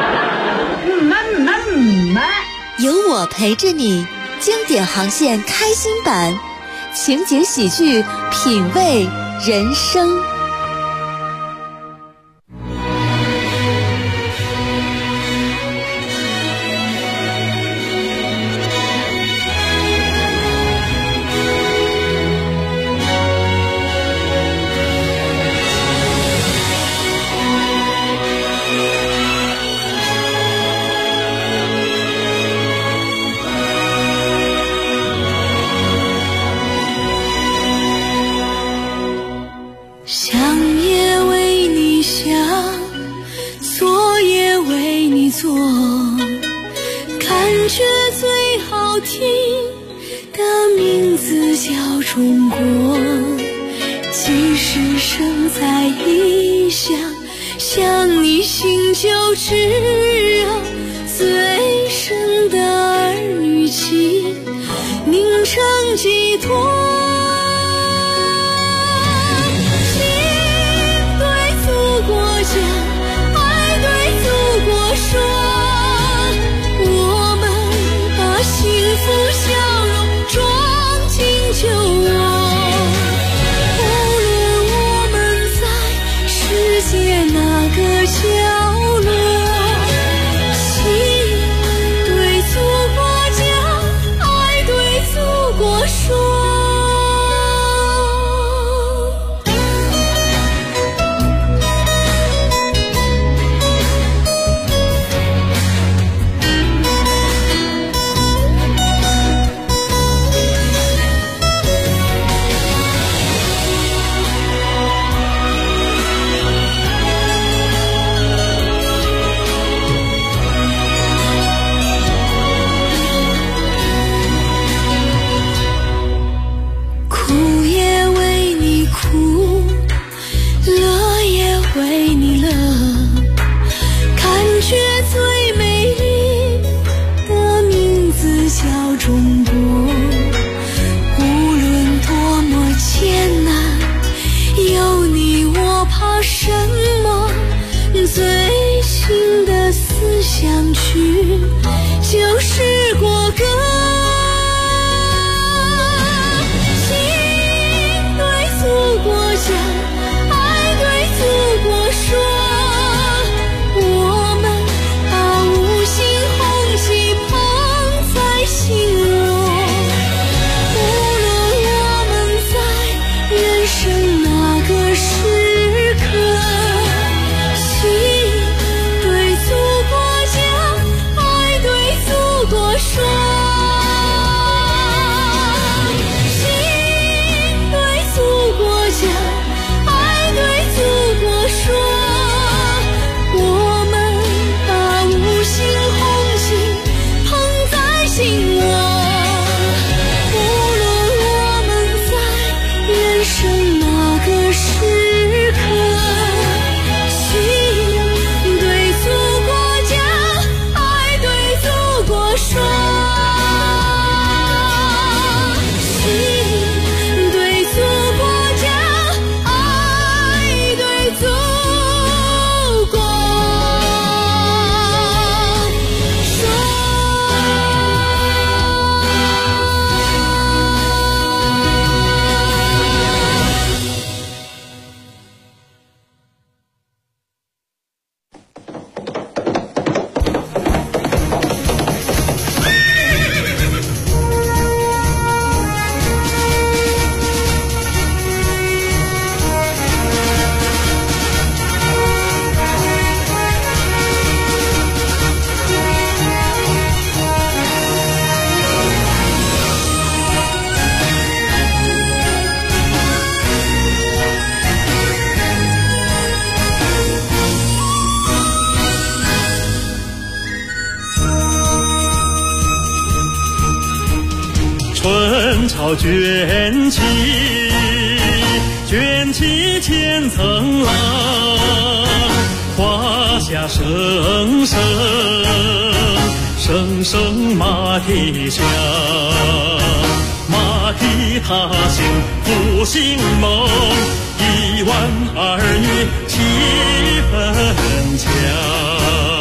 有我陪着你，经典航线开心版，情景喜剧，品味人生。 中国，即使生在异乡，想你心就炙热，最深的儿女情凝成寄托。心对祖国讲，爱对祖国说，我们把幸福笑容装进酒窝。无论我们在世界哪个角落，心对祖国讲，爱对祖国说。 人潮卷起，卷起千层浪，华夏声声，声声马蹄响，马蹄踏行复兴梦，1万儿女气氛强。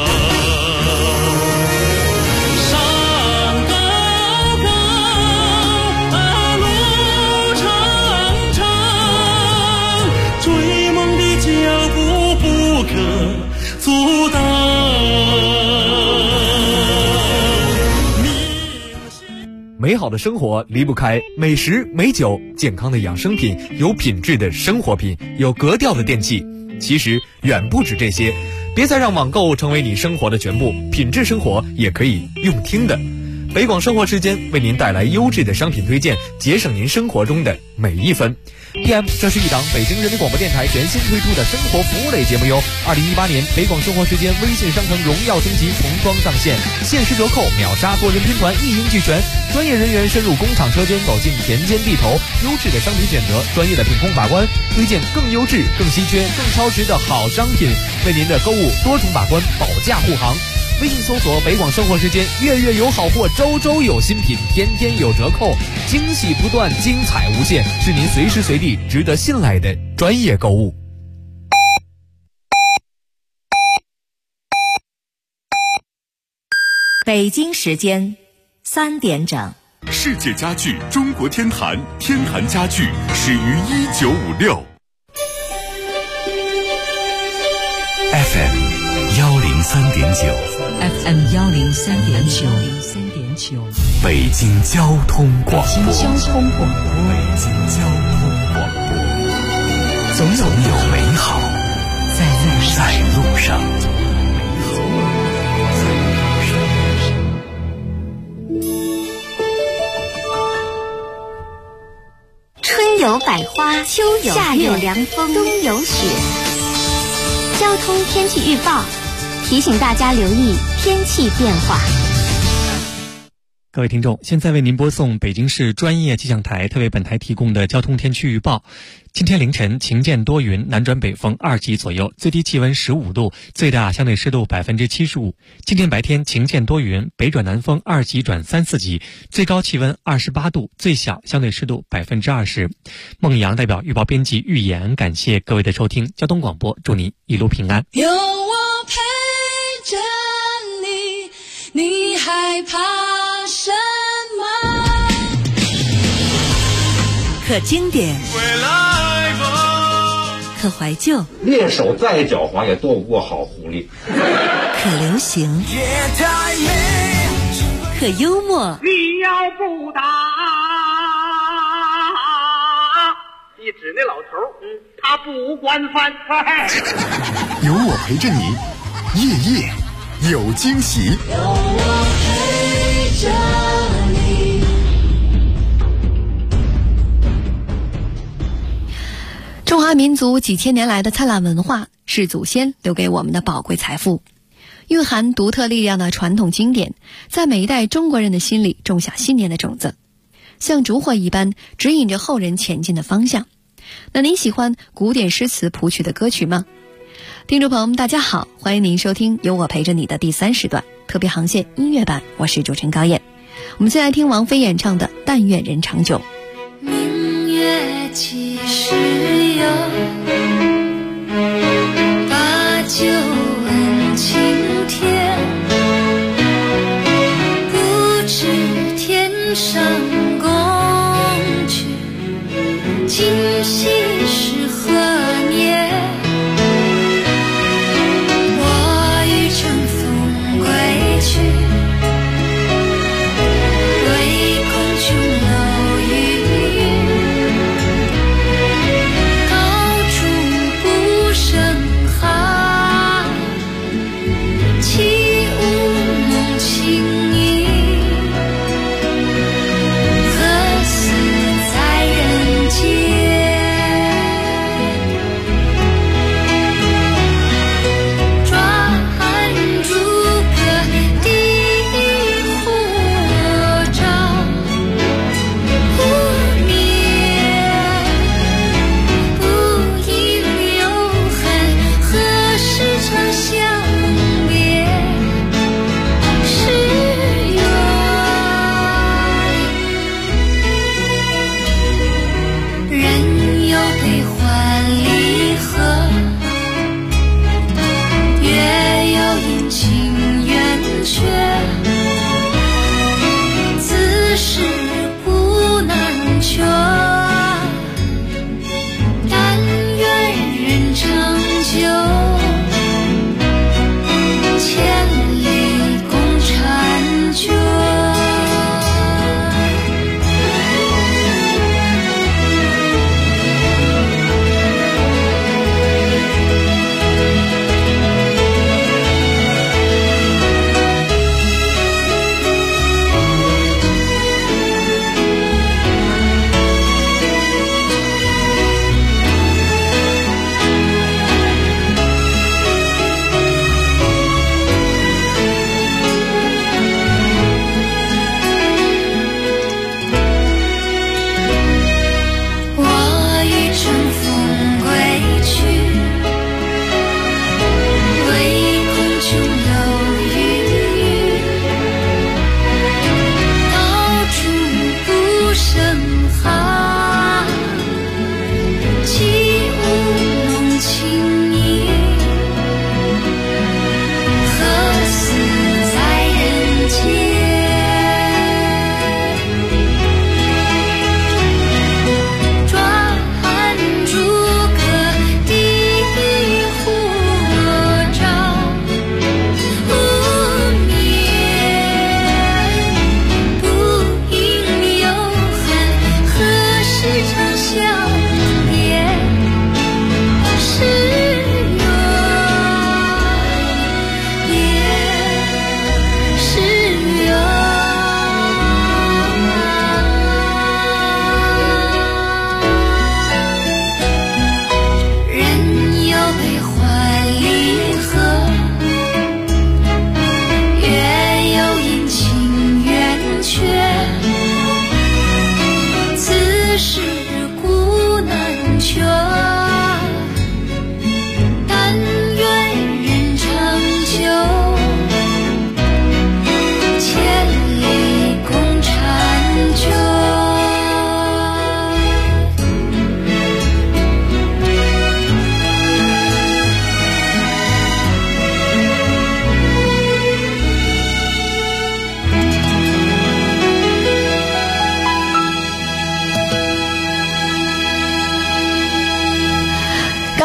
阻挡。 美好的生活离不开美食美酒，健康的养生品，有品质的生活品，有格调的电器。其实远不止这些，别再让网购成为你生活的全部，品质生活也可以用听的。北广生活时间为您带来优质的商品推荐，节省您生活中的每一分。PM， 这是一档北京人民广播电台全新推出的生活服务类节目哟。2018年北广生活时间微信商城荣耀升级重装上线，限时折扣，秒杀多人拼团，一应俱全。专业人员深入工厂车间，走进田间地头，优质的商品选择，专业的品控把关，推荐更优质、更稀缺、更超值的好商品，为您的购物多重把关，保驾护航。微信搜索北广生活时间，月月有好货，周周有新品，天天有折扣，惊喜不断，精彩无限，是您随时随地值得信赖的专业购物。 北京时间3点整。 世界家具中国天坛，天坛家具始于1956。 FM 103.9 FM 103.9， 北京交通广播， 北京交通广播， 总有美好在路上。 春有百花，秋有夏有凉风，冬有雪。交通天气预报提醒大家留意天气变化。 各位听众，现在为您播送北京市专业气象台特为本台提供的交通天气预报。今天凌晨晴间多云，南转北风2级左右，最低气温15度，最大相对湿度75%。今天白天晴间多云，北转南风2级转3、4级，最高气温28度，最小相对湿度20%。孟阳代表预报编辑预言，感谢各位的收听，交通广播祝您一路平安。 有我陪着你，你害怕什么？ 可经典，可怀旧， 猎手再狡猾也斗不过好狐狸。 可流行，可幽默。 你要不打，一指那老头，他不惯犯。 有我陪着你，夜夜有惊喜。 有我陪着你。 中华民族几千年来的灿烂文化是祖先留给我们的宝贵财富，蕴含独特力量的传统经典，在每一代中国人的心里种下信念的种子，像烛火一般指引着后人前进的方向。那您喜欢古典诗词谱曲的歌曲吗？听众朋友们大家好，欢迎您收听有我陪着你的第3时段特别航线音乐版，我是主持人高燕。我们先来听王菲演唱的《但愿人长久》。 明月几时有，把酒问青天，不知天上宫阙，今夕是何年？我欲乘风归去，对空琼楼玉宇，高处不胜寒，起舞梦情意，何似在人间？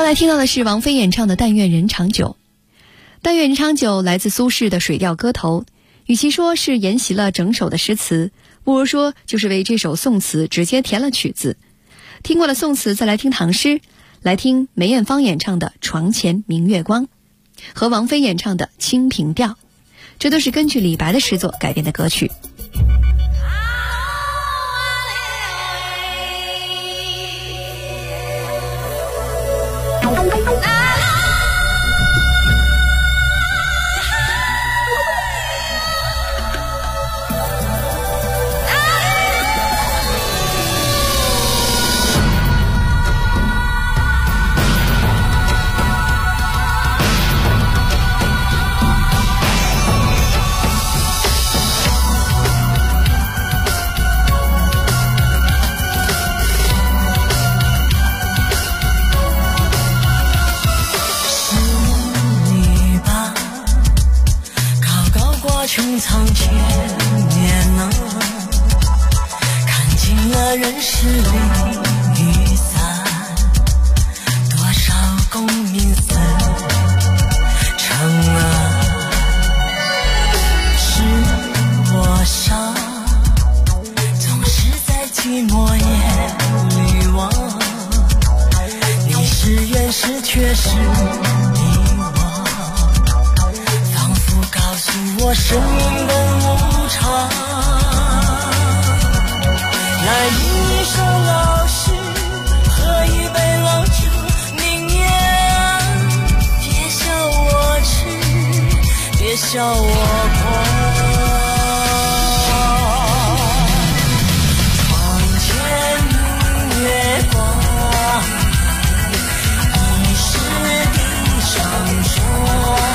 来听到的是王菲演唱的《但愿人长久》。但愿人长久来自苏轼的水调歌头，与其说是沿袭了整首的诗词，不如说就是为这首宋词直接填了曲子。听过了宋词，再来听唐诗，来听梅艳芳演唱的《床前明月光》和王菲演唱的《清平调》，这都是根据李白的诗作改编的歌曲。 穹苍千年啊，看尽了人世离散，多少功名似尘啊。是我傻，总是在寂寞夜里望，你是缘是却是我生命的无常，来一首老诗，喝一杯老酒，明年别笑我痴，别笑我狂。床前明月光，疑是地上霜。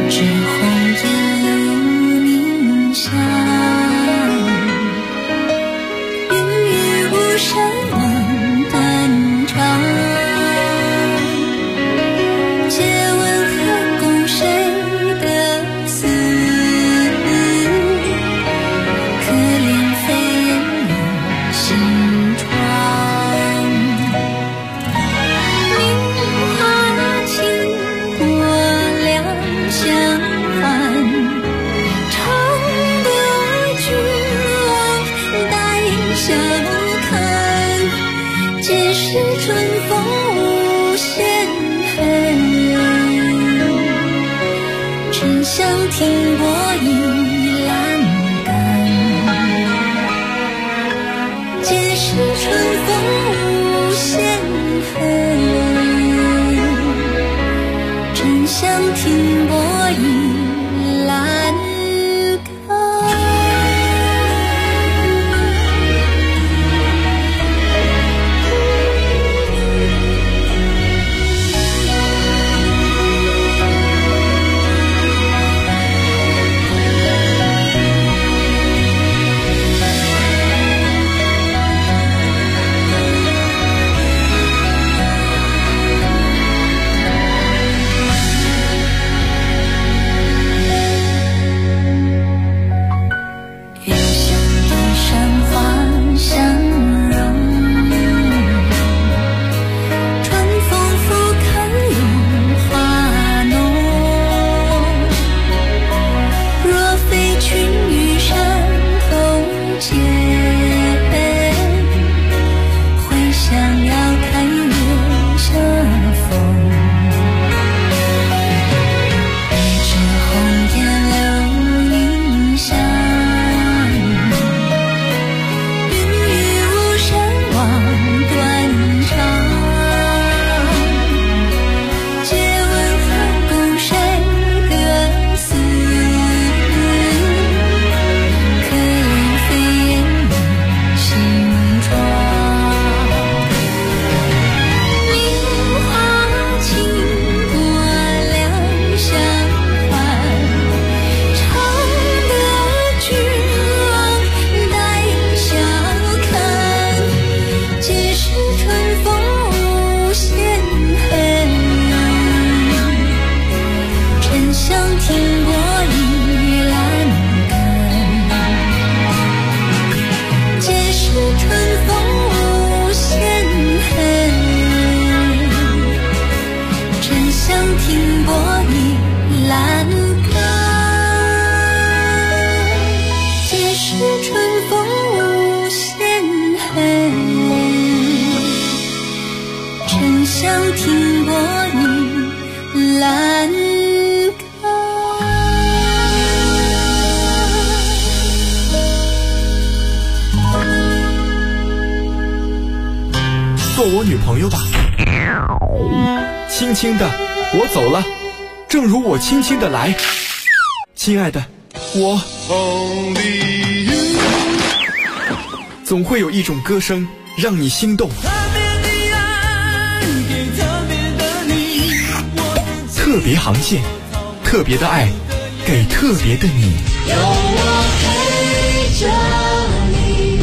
做我女朋友吧。轻轻的，我走了，正如我轻轻的来。亲爱的，我总会有一种歌声让你心动。特别航线，特别的爱，给特别的你。有我陪着你。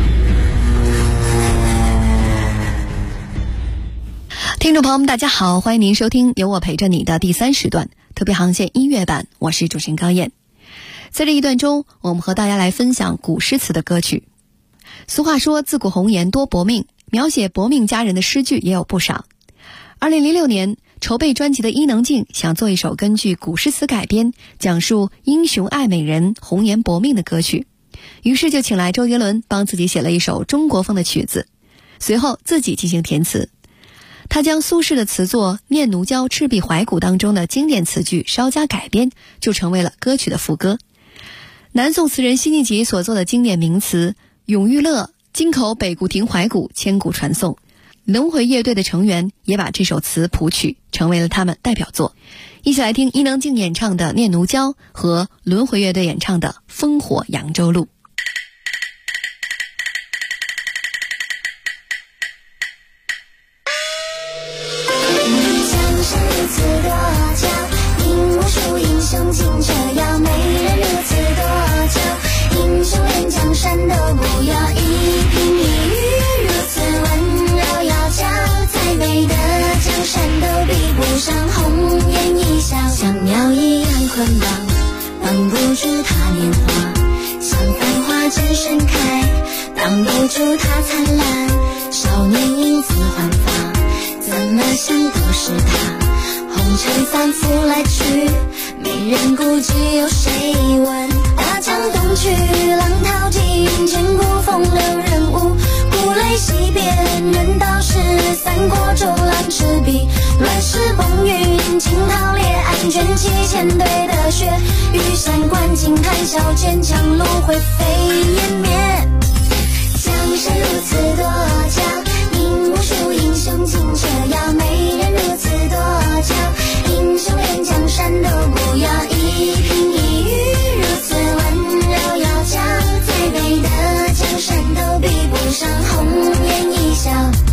听众朋友们，大家好，欢迎您收听由我陪着你的第3时段特别航线音乐版，我是主持人高燕。在这一段中，我们和大家来分享古诗词的歌曲。俗话说自古红颜多薄命，描写薄命佳人的诗句也有不少。2006年筹备专辑的伊能静想做一首根据古诗词改编，讲述英雄爱美人红颜薄命的歌曲，于是就请来周杰伦帮自己写了一首中国风的曲子，随后自己进行填词。他将苏轼的词作《念奴娇·赤壁怀古》当中的经典词句稍加改编，就成为了歌曲的副歌。南宋词人辛弃疾所作的经典名词《永遇乐》京口北固亭怀古千古传颂，轮回乐队的成员也把这首词谱曲，成为了他们代表作。一起来听伊能静演唱的《念奴娇》和轮回乐队演唱的《烽火扬州路》。 江山如此多娇，引无数英雄挡不住它年华，像繁花正盛开，挡不住它灿烂，少年英姿焕发，怎么想都是他。红尘反复来去，没人顾及有谁问？大江东去，浪淘尽，千古风流人物，故垒西边，人道是三国周郎赤壁，乱世风云，惊涛裂岸，卷起千堆的雪，玉山关景谈笑间，强路灰飞烟灭。江山如此多娇，引无数英雄竞折腰，美人如此多娇，英雄连江山都不要，一颦一语如此温柔窈窕，再美的江山都比不上红颜一笑。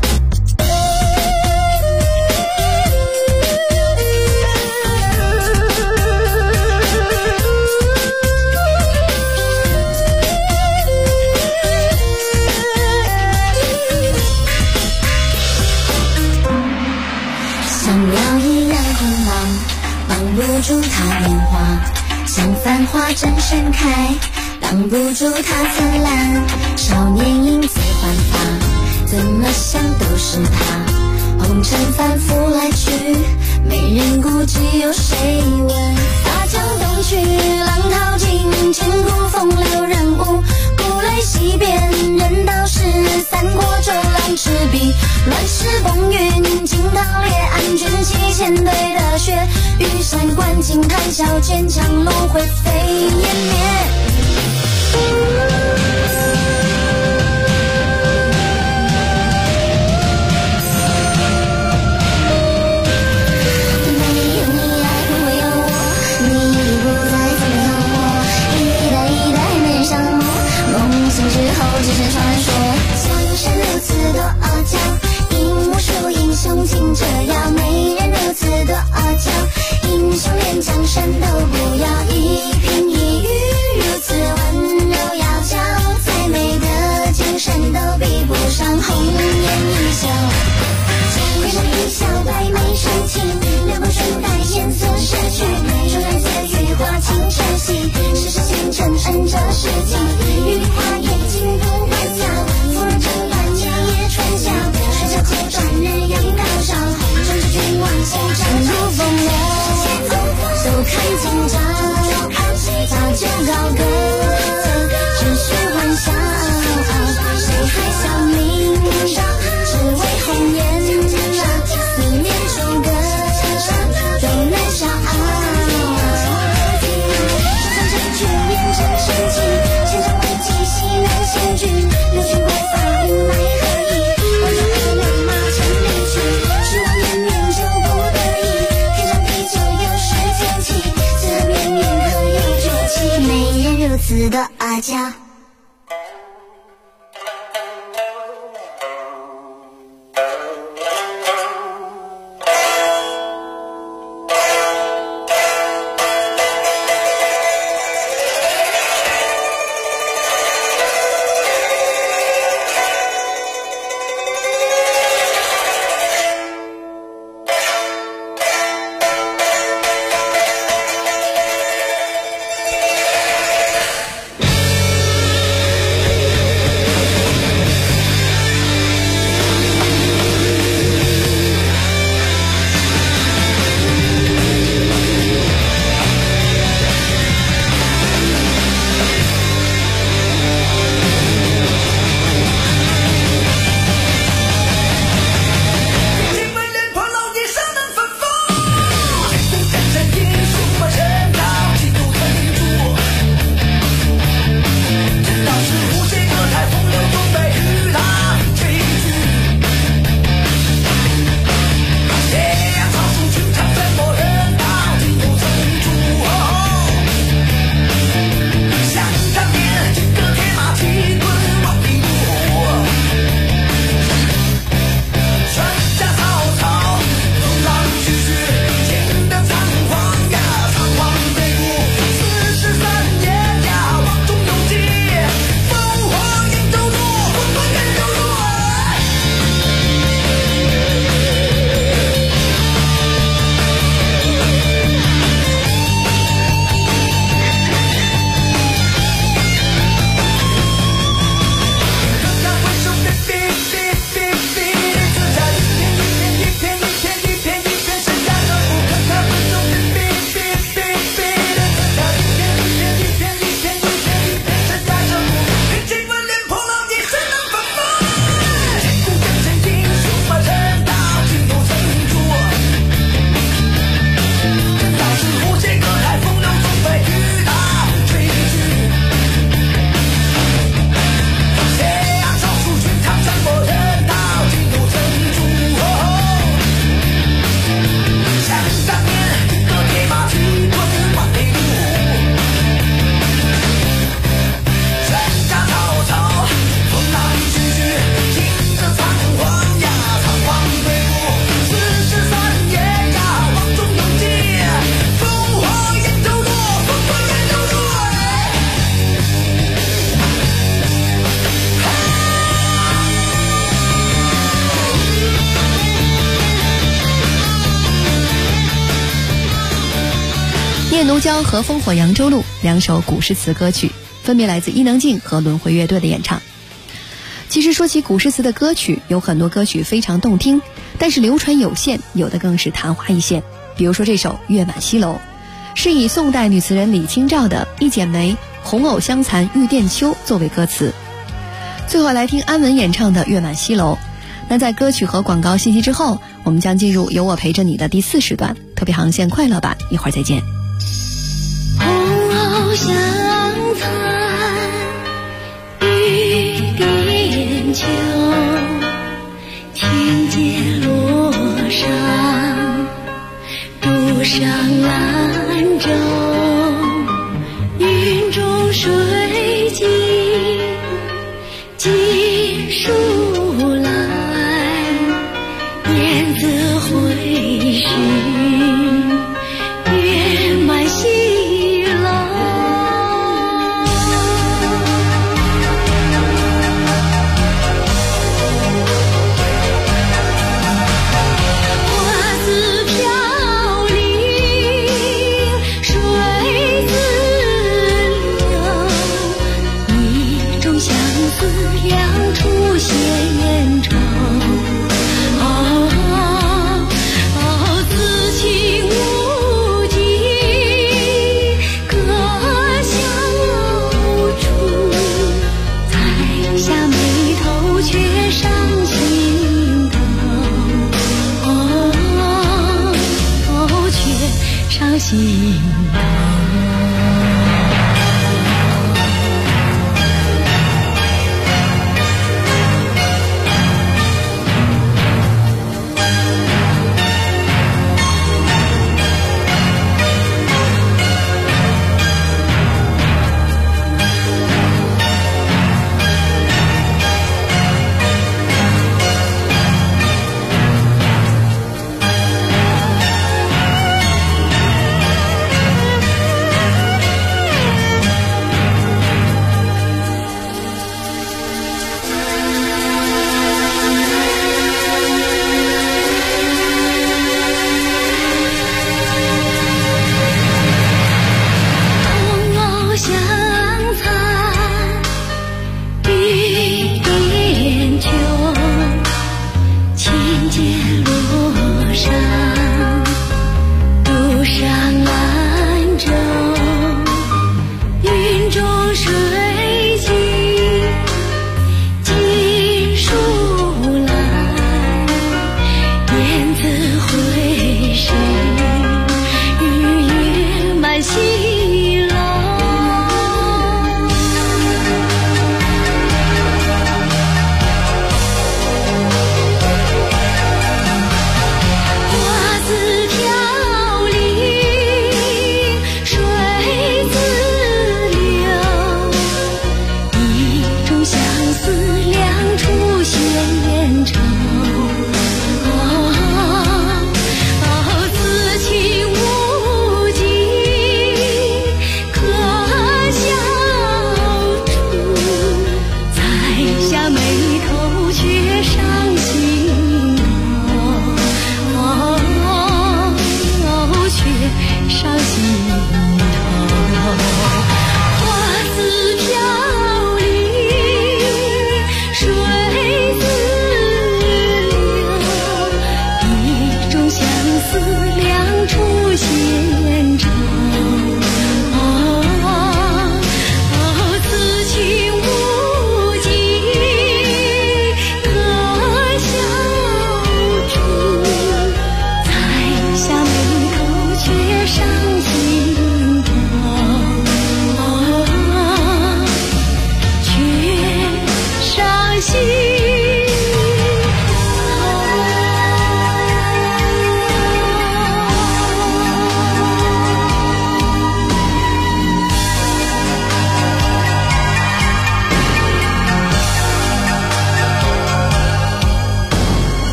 挡不住它年华，像繁花正盛开，挡不住它灿烂，少年英姿焕发，怎么想都是他。红尘反复来去，没人顾及有谁问？大江东去，浪淘尽，千古风流人物，故垒西边，人道是三国周郎赤壁，乱世风云，惊涛裂岸，卷起千堆的雪，玉山关景谈笑间，强路灰飞烟灭。只是传说，江山如此多娇，引无数英雄竞折腰，美人如此多娇，英雄连江山都不要，一颦一语如此温柔窈窕，再美的江山都比不上红颜一笑。江山一笑，百媚生情，流光顺带颜色逝去，说来自雨花清晨曦，世事前尘恩这世纪，雨花眼睛不换笑，芙蓉正暖夜夜春晓，水小口转日阳高烧，壮志君王谁斩如风流，都看今朝，把酒高歌，只需欢笑，谁还笑明朝，只为红颜，思念楚歌，都难消。却面真深情，千场危机西南仙君，流君国法云霾何意？我若爱两马千里去，失望绵绵就不得已。天长地久有时天气，思绵绵可有绝期？美人如此多娇。 奴娇》和《烽火扬州路》两首古诗词歌曲，分别来自伊能静和轮回乐队的演唱。其实说起古诗词的歌曲，有很多歌曲非常动听，但是流传有限，有的更是昙花一现。比如说这首《月满西楼》，是以宋代女词人李清照的一剪梅，红藕香残玉簟秋作为歌词。最后来听安文演唱的《月满西楼》。那在歌曲和广告信息之后，我们将进入有我陪着你的第4时段特别航线快乐版，一会儿再见。 红藕香残玉簟秋，听见罗裳独上兰舟，云中水尽尽数来，雁字回时月满西楼。花自飘零，水自流，一种相思两处闲愁。此情无尽，可笑处，才下眉头却上心头，却上心头。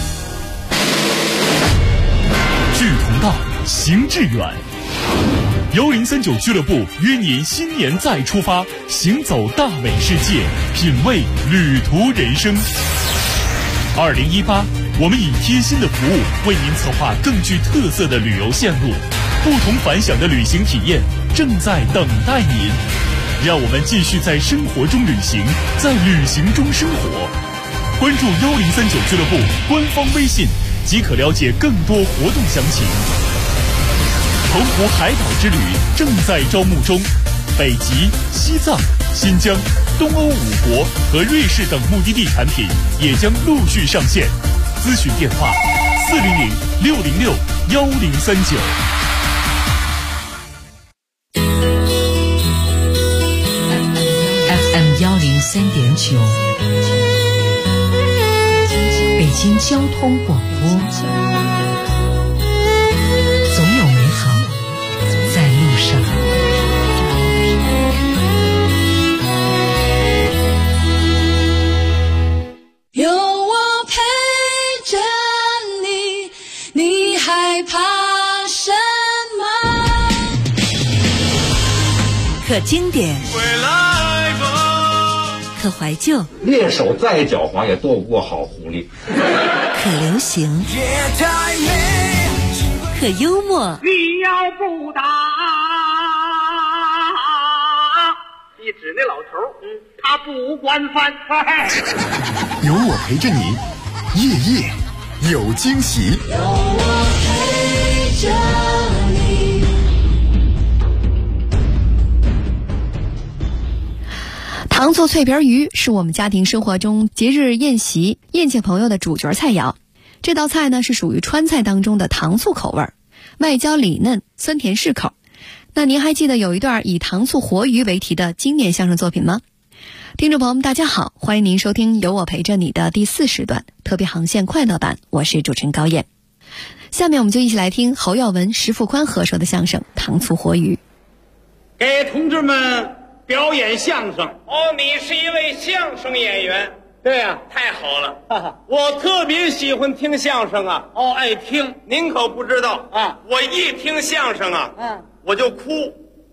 行致远， 1039俱乐部约您新年再出发，行走大美世界，品味旅途人生。2018，我们以贴心的服务为您策划更具特色的旅游线路，不同凡响的旅行体验正在等待您。让我们继续在生活中旅行，在旅行中生活。关注1039俱乐部官方微信，即可了解更多活动详情。澎湖海岛之旅正在招募中，北极、西藏、新疆、东欧5国和瑞士等目的地产品也将陆续上线。咨询电话400-606-1039。 FM 103.9，北京交通广播。总有美好在路上。 有我陪着你，你害怕什么？ 可经典，可怀旧， 猎手再狡猾也斗不过好狐狸。 可流行，可幽默。 你要不打，一指那老头，他不惯犯。 有我陪着你，夜夜有惊喜。 有我陪着你。 糖醋脆皮鱼是我们家庭生活中节日宴席宴请朋友的主角菜肴。这道菜呢是属于川菜当中的糖醋口味，外焦里嫩，酸甜适口。那您还记得有一段以糖醋活鱼为题的经典相声作品吗？听众朋友们大家好，欢迎您收听有我陪着你的第4时段特别航线快乐版，我是主持人高燕。下面我们就一起来听侯耀文、石富宽合说的相声糖醋活鱼。 给同志们表演相声。你是一位相声演员？对呀，太好了。我特别喜欢听相声啊。爱听。您可不知道啊，我一听相声啊，我就哭。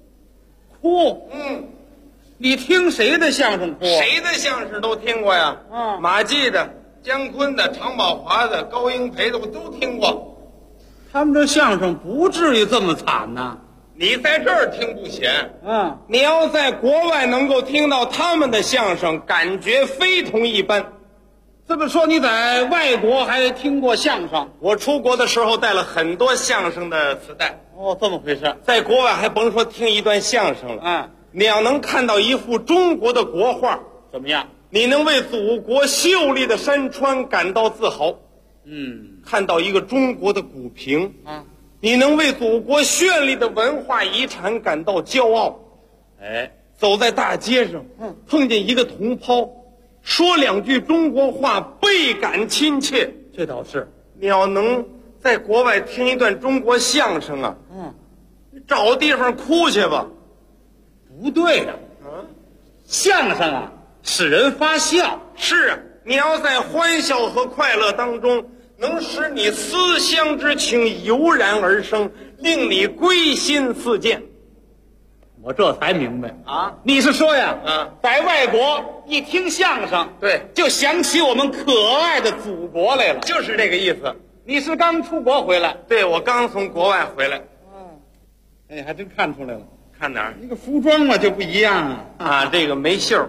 你听谁的相声哭？谁的相声都听过呀。马季的、姜昆的、常宝华的、高英培的，我都听过。他们这相声不至于这么惨呐。你在这儿听不显，你要在国外能够听到他们的相声，感觉非同一般。这么说，你在外国还听过相声？我出国的时候带了很多相声的磁带。这么回事。在国外还甭说听一段相声了，你要能看到一幅中国的国画，怎么样？你能为祖国秀丽的山川感到自豪。看到一个中国的古屏，你能为祖国绚丽的文化遗产感到骄傲。走在大街上，碰见一个同胞，说2句中国话，倍感亲切。这倒是。你要能在国外听一段中国相声啊，找地方哭去吧。不对呀，相声啊，使人发笑。是啊，你要在欢笑和快乐当中，能使你思乡之情油然而生，令你归心似箭。我这才明白啊！你是说呀，在外国一听相声，对，就想起我们可爱的祖国来了，就是这个意思。你是刚出国回来？对，我刚从国外回来。还真看出来了。看哪儿？那个服装嘛就不一样啊，这个没袖，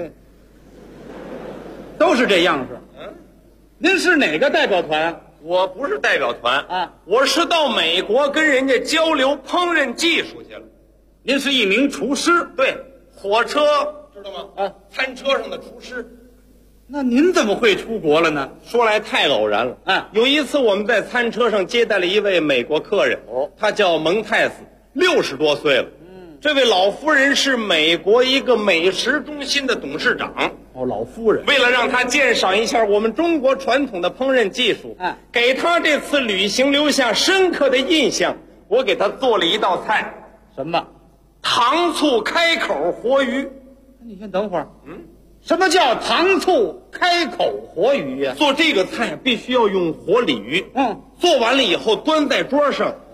都是这样式。您是哪个代表团？我不是代表团我是到美国跟人家交流烹饪技术去了。您是一名厨师？对，火车知道吗？餐车上的厨师。那您怎么会出国了呢？说来太偶然了。有一次我们在餐车上接待了一位美国客人，他叫蒙泰斯，60多岁了。这位老夫人是美国一个美食中心的董事长。老夫人。为了让他鉴赏一下我们中国传统的烹饪技术，给他这次旅行留下深刻的印象，我给他做了一道菜。什么？糖醋开口活鱼。你先等会儿。什么叫糖醋开口活鱼呀？做这个菜必须要用活鲤鱼。做完了以后端在桌上，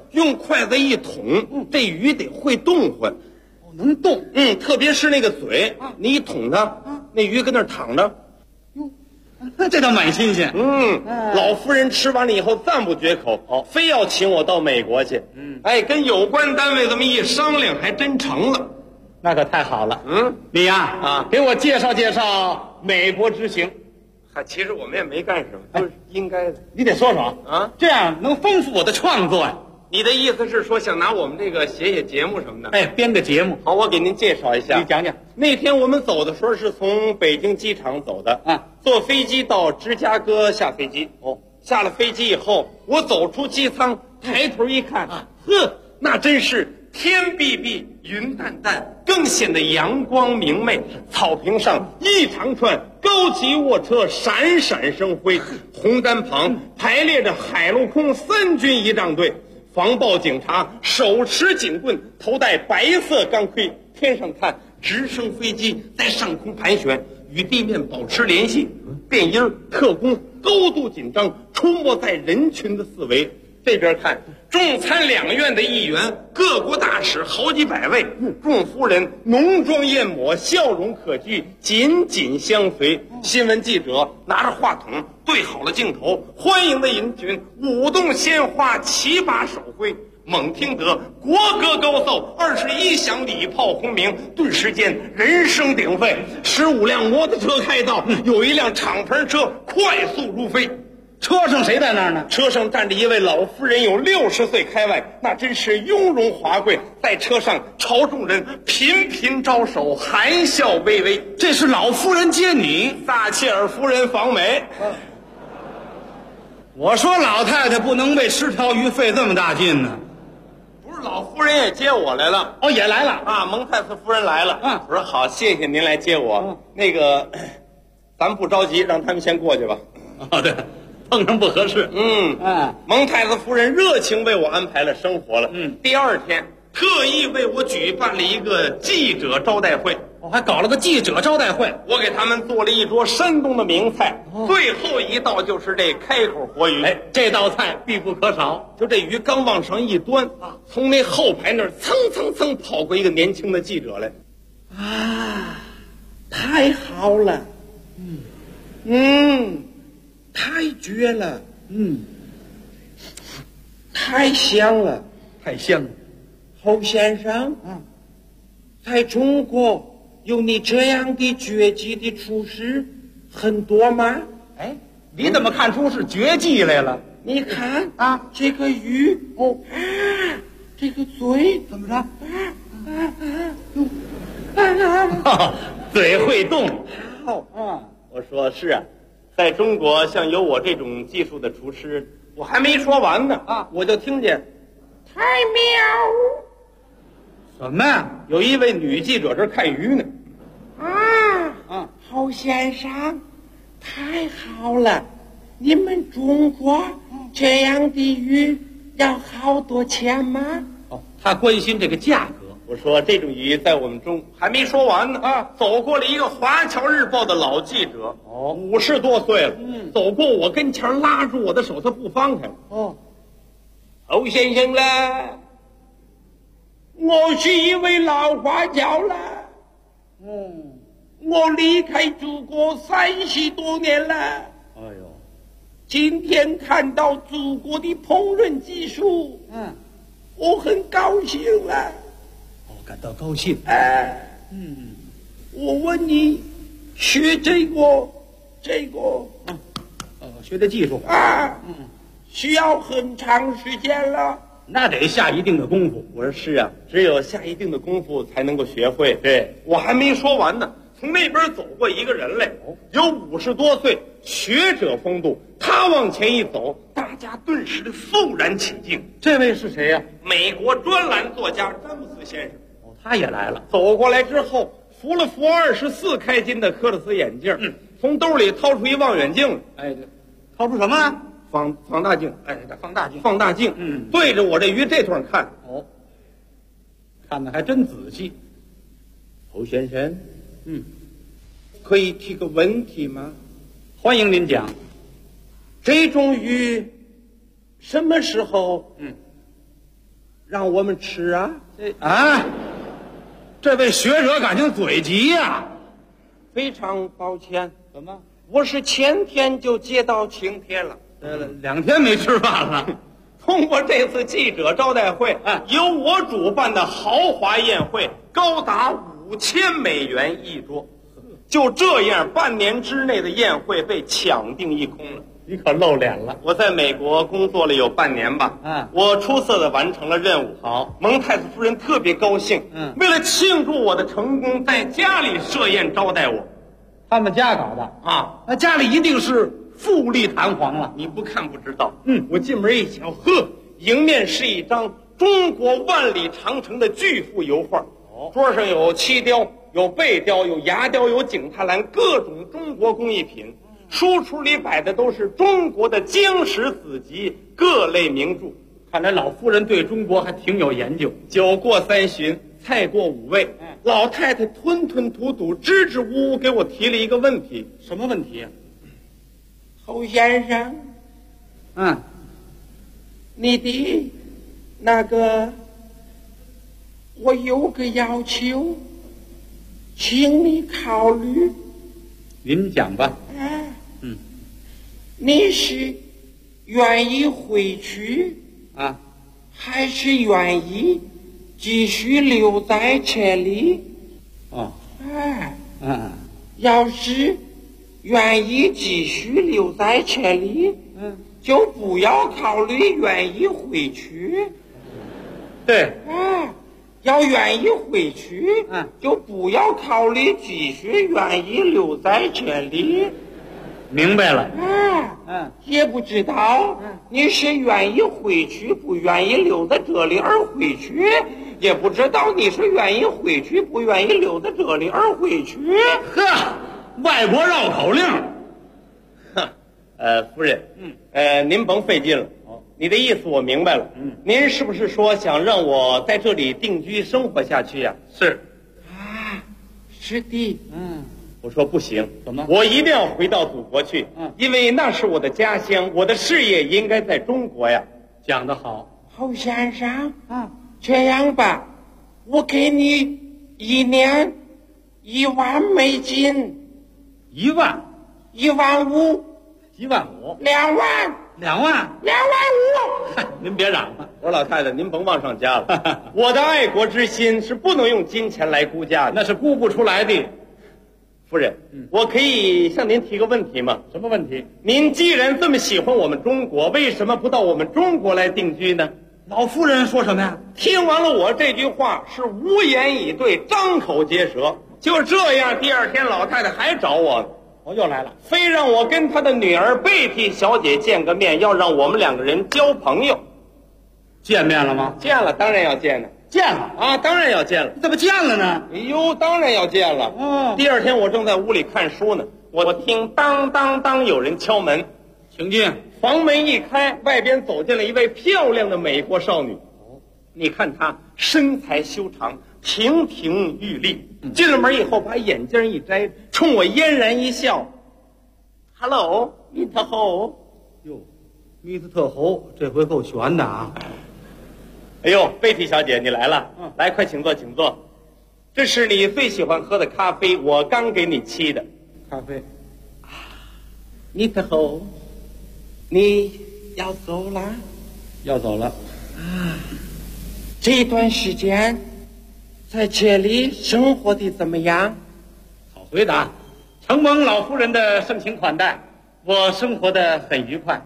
用筷子一捅，这鱼得会动唤。 能动。 特别是那个嘴，你一捅它，那鱼跟那儿躺着。 这倒蛮新鲜。 老夫人吃完了以后赞不绝口，非要请我到美国去。跟有关单位这么一商量，还真成了。 那可太好了。你呀，给我介绍介绍美国之行。 其实我们也没干什么，都是应该的。 你得说说啊，这样能丰富我的创作呀。 你的意思是说想拿我们这个写节目什么的？ 编个节目。 好，我给您介绍一下。 你讲讲。 那天我们走的时候是从北京机场走的，坐飞机到芝加哥下飞机。下了飞机以后，我走出机舱，抬头一看，那真是天碧碧，云淡淡，更显得阳光明媚。草坪上一长串高级卧车闪闪生辉，红毡旁排列着海陆空3军仪仗队。防暴警察手持警棍，头戴白色钢盔，天上看直升飞机在上空盘旋，与地面保持联系。便衣特工高度紧张，出没在人群的四围。这边看众参两院的议员，各国大使好几百位，众夫人浓妆艳抹，笑容可掬，紧紧相随。新闻记者拿着话筒对好了镜头，欢迎的人群舞动鲜花，齐把手挥。猛听得国歌高奏，21响礼炮轰鸣，顿时间人声鼎沸。15辆摩托车开道，有一辆敞篷车快速如飞。 车上谁在那儿呢？ 车上站着一位老夫人，有60岁开外，那真是雍容华贵，在车上朝众人频频招手，含笑微微。 这是老夫人接你， 撒切尔夫人访美。 我说老太太不能为10条鱼费这么大劲呢。 不是，老夫人也接我来了。 也来了啊，蒙泰斯夫人来了。我说好，谢谢您来接我。那个，咱不着急，让他们先过去吧。 对。碰上不合适。 蒙太子夫人热情为我安排了生活了。第2天特意为我举办了一个记者招待会。 我还搞了个记者招待会。 我给他们做了一桌山东的名菜，最后一道就是这开口活鱼。 这道菜必不可少。 就这鱼刚往上一端，从那后排那儿蹭蹭蹭跑过一个年轻的记者来。太好了。太绝了，太香了， 太香了。 侯先生，在中国有你这样的绝技的厨师很多吗？ 你怎么看出是绝技来了？ 你看这个鱼，这个嘴怎么着？ 嘴会动。 我说是啊。在中国，像有我这种技术的厨师，我还没说完呢我就听见太妙。 什么呀？ 有一位女记者这看鱼呢。侯先生，太好了！你们中国这样的鱼要好多钱吗？ 他关心这个价格。 我说这种鱼在我们中还没说完呢走过了一个《华侨日报》的老记者，50多岁了，走过我跟前拉住我的手，他不放开。侯先生啦，我是一位老华侨啦，我离开祖国30多年了。今天看到祖国的烹饪技术，我很高兴了。 感到高兴。 我问你，学这个， 学的技术需要很长时间了。 那得下一定的功夫。 我说是啊，只有下一定的功夫才能够学会。对，我还没说完呢。从那边走过一个人来，有50多岁，学者风度。他往前一走，大家顿时肃然起敬。 这位是谁呀？ 美国专栏作家詹姆斯先生。 他也来了。 走过来之后，扶了扶24开金的科勒斯眼镜，从兜里掏出一望远镜。 掏出什么？ 放大镜。 放大镜。 对着我这鱼这段看。 看得还真仔细。 侯先生，可以提个问题吗？ 欢迎您讲。 这种鱼什么时候让我们吃啊？ 这位学者感情嘴急呀！ 非常抱歉， 怎么？ 我是前天就接到请帖了 ，2天没吃饭了。 通过这次记者招待会，由我主办的豪华宴会，高达5000美元一桌。就这样，半年之内的宴会被抢订一空了。 你可露脸了！ 我在美国工作了有半年吧，我出色的完成了任务。 好， 蒙太子夫人特别高兴，为了庆祝我的成功，在家里设宴招待我。 他们家搞的啊？那家里一定是富丽堂皇了。 你不看不知道。我进门一瞧，呵，迎面是一张中国万里长城的巨幅油画。桌上有漆雕，有贝雕，有牙雕，有景泰蓝，各种中国工艺品。书橱里摆的都是中国的经史子集，各类名著。 看来老夫人对中国还挺有研究。 酒过3巡，菜过5味，老太太吞吞吐吐、支支吾吾给我提了一个问题。 什么问题啊？ 侯先生，你的那个，我有个要求，请你考虑。 您讲吧。 你是愿意回去还是愿意继续留在这里？要是愿意继续留在这里，就不要考虑愿意回去。 对， 要愿意回去，就不要考虑继续愿意留在这里。 明白了。 也不知道你是愿意回去，不愿意留在这里而回去，也不知道你是愿意回去，不愿意留在这里而回去。 外国绕口令。 夫人，您甭费劲了。你的意思我明白了。您是不是说想让我在这里定居生活下去呀？ 是。 是的。我说不行， 怎么？ 我一定要回到祖国去，因为那是我的家乡，我的事业应该在中国呀。 讲得好， 侯先生，这样吧，我给你1年1万美金。 1万 ？1万5。 1万5。 2万。 2万。 2万5。 您别嚷了， 我说老太太，您甭往上加了。我的爱国之心是不能用金钱来估价的， 那是估不出来的。 夫人，我可以向您提个问题吗？ 什么问题？ 您既然这么喜欢我们中国，为什么不到我们中国来定居呢？ 老夫人说什么呀？ 听完了我这句话，是无言以对，张口结舌。就这样，第2天老太太还找我， 又来了， 非让我跟她的女儿贝蒂小姐见个面，要让我们2个人交朋友。 见面了吗？ 见了，当然要见了。 见了当然要见了。 怎么见了呢？ 哎呦，当然要见了。第2天我正在屋里看书呢，我听当当当有人敲门， 请进。 房门一开，外边走进了一位漂亮的美国少女。你看她身材修长，亭亭玉立。进了门以后，把眼镜一摘，冲我嫣然一笑。Hello， Mr. Ho。 哟，Mr. Ho， 这回够悬的啊！ 哎呦，贝蒂小姐，你来了。来，快请坐，请坐。这是你最喜欢喝的咖啡，我刚给你沏的。 咖啡。 Mr. Ho， 你要走了？ 要走了。 这段时间在这里生活的怎么样？ 好回答，承蒙老夫人的盛情款待，我生活的很愉快。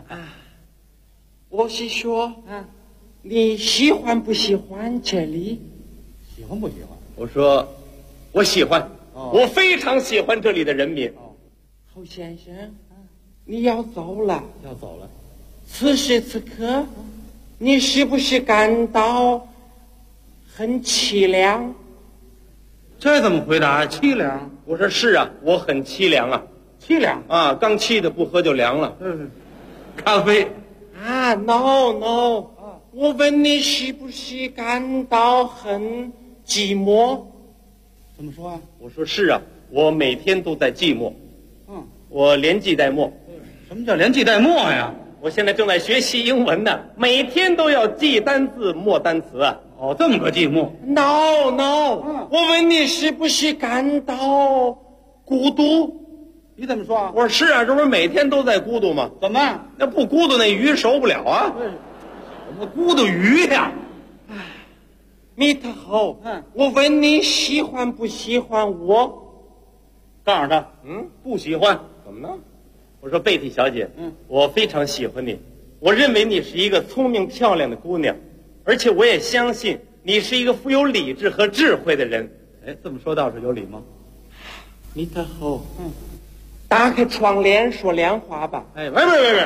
我是说，你喜欢不喜欢这里？ 喜欢不喜欢？ 我说，我喜欢，我非常喜欢这里的人民。侯先生，你要走了？ 要走了。 此时此刻，你是不是感到很凄凉？ 这怎么回答？凄凉？ 我说是啊，我很凄凉啊。 凄凉啊，刚沏的不喝就凉了。 咖啡 no， 我问你是不是感到很寂寞？ 怎么说啊？ 我说是啊，我每天都在寂寞。我连记带默。 什么叫连记带默呀？ 我现在正在学习英文呢，每天都要记单字、默单词啊。 哦，这么个记目。 No， 我问你是不是感到孤独？ 你怎么说啊？ 我说是啊，这不是每天都在孤独吗？ 怎么？ 那不孤独那鱼熟不了啊。 我孤独鱼呀。 米特侯，我问你喜欢不喜欢我？ 告诉他，不喜欢。 怎么呢？我说贝蒂小姐，我非常喜欢你，我认为你是一个聪明漂亮的姑娘，而且我也相信你是一个富有理智和智慧的人。 哎，这么说倒是有礼貌。 米特侯，打开窗帘说亮话吧。 哎，喂，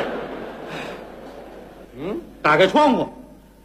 打开窗户，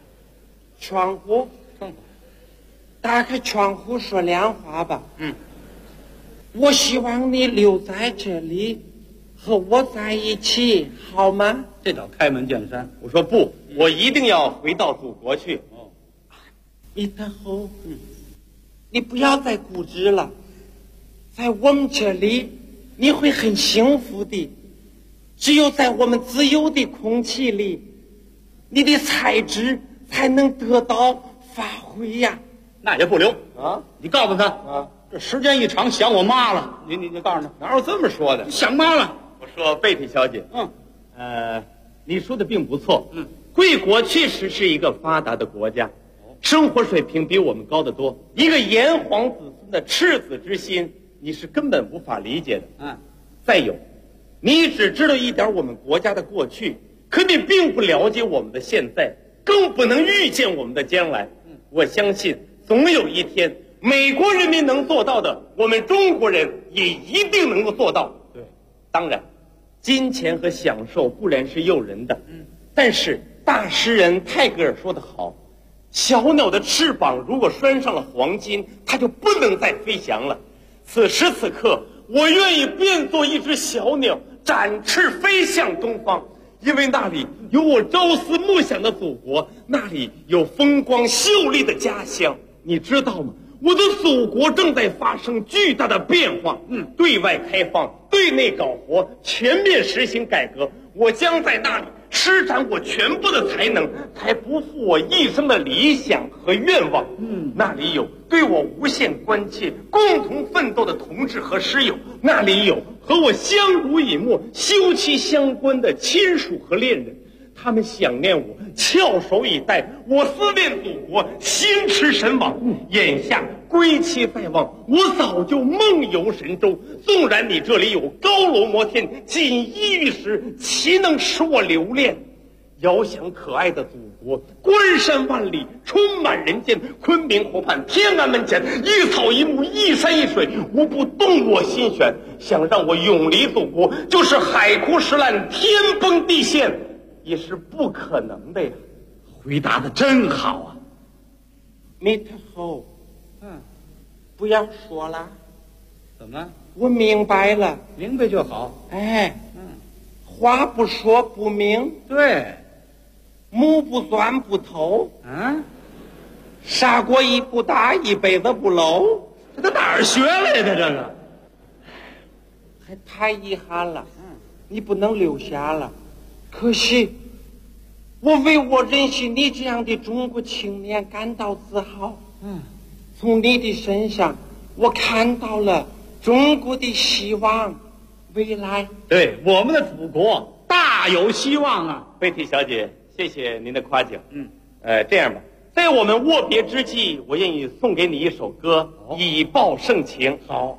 打开窗户说亮话吧。我希望你留在这里，和我在一起，好吗？ 这叫开门见山。 我说不，我一定要回到祖国去。米特侯，你不要再固执了，在我们这里你会很幸福的。只有在我们自由的空气里，你的才智才能得到发挥呀。 那也不留啊！ 你告诉他啊，这时间一长想我妈了。你告诉他， 哪有这么说的？ 想妈了。 我说贝蒂小姐，你说的并不错。贵国确实是一个发达的国家，生活水平比我们高得多。一个炎黄子孙的赤子之心，你是根本无法理解的。再有，你只知道一点我们国家的过去，可你并不了解我们的现在，更不能预见我们的将来。我相信总有一天，美国人民能做到的，我们中国人也一定能够做到。 对， 当然，金钱和享受固然是诱人的，但是大诗人泰戈尔说得好，小鸟的翅膀如果拴上了黄金，它就不能再飞翔了。此时此刻，我愿意变作一只小鸟，展翅飞向东方，因为那里有我朝思暮想的祖国，那里有风光秀丽的家乡。你知道吗？我的祖国正在发生巨大的变化，对外开放，对内搞活，全面实行改革。我将在那里施展我全部的才能，才不负我一生的理想和愿望。那里有对我无限关切、共同奋斗的同志和师友，那里有和我相濡以沫、休戚相关的亲属和恋人。他们想念我，翘首以待；我思念祖国，心驰神往。眼下归期在望，我早就梦游神州。纵然你这里有高楼摩天、锦衣玉食，岂能使我留恋？遥想可爱的祖国，关山万里，充满人间。昆明湖畔，天安门前，一草一木，一山一水，无不动我心弦。想让我永离祖国，就是海枯石烂，天崩地陷，也是不可能的呀。 回答的真好啊。 米特侯，不要说了。 怎么？ 我明白了。 明白就好。 哎，话不说不明。 对。 目不钻不透。砂锅一不打，一辈子不漏。 这哪儿学来的这个？ 还太遗憾了。你不能留下了。可惜，我为我认识你这样的中国青年感到自豪。从你的身上，我看到了中国的希望，未来。 对，我们的祖国大有希望啊！ 贝蒂小姐，谢谢您的夸奖。这样吧，在我们握别之际，我愿意送给你一首歌，以报盛情。 好，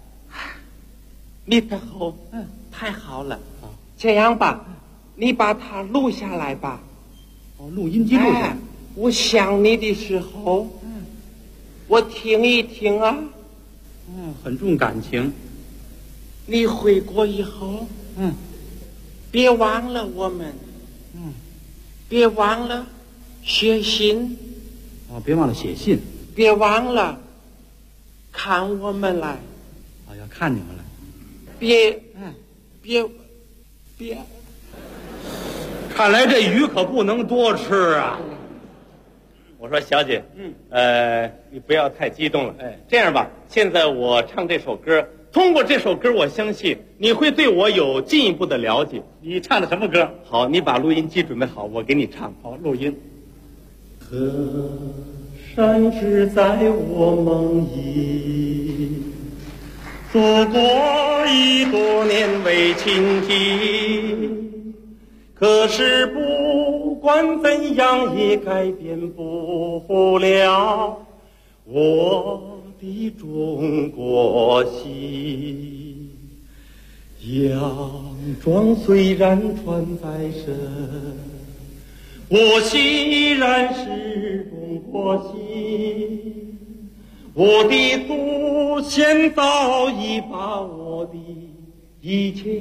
米特侯，太好了。这样吧，你把它录下来吧。 录音机录下来。 我想你的时候，我听一听啊。 很重感情。 你回国以后，别忘了我们。别忘了写信。 别忘了写信。 别忘了看我们来。 要看你们来。 别。 看来这鱼可不能多吃啊。 我说小姐，你不要太激动了。这样吧，现在我唱这首歌， 通过这首歌，我相信你会对我有进一步的了解。 你唱的什么歌？ 好，你把录音机准备好，我给你唱。 好，录音。 河山只在我梦里，祖国已多年未亲近，可是不管怎样也改变不了我的中国心。洋装虽然穿在身，我依然是中国心。我的祖先早已把我的一切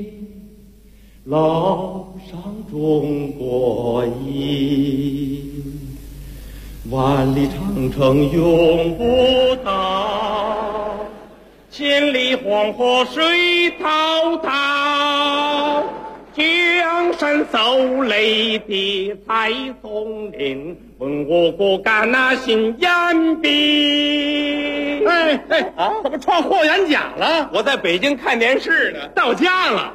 烙上中国印。万里长城永不倒，千里黄河水滔滔。江山走雷的在松林，问我国干那新延毕。怎么创霍元甲了？我在北京看电视呢，到家了。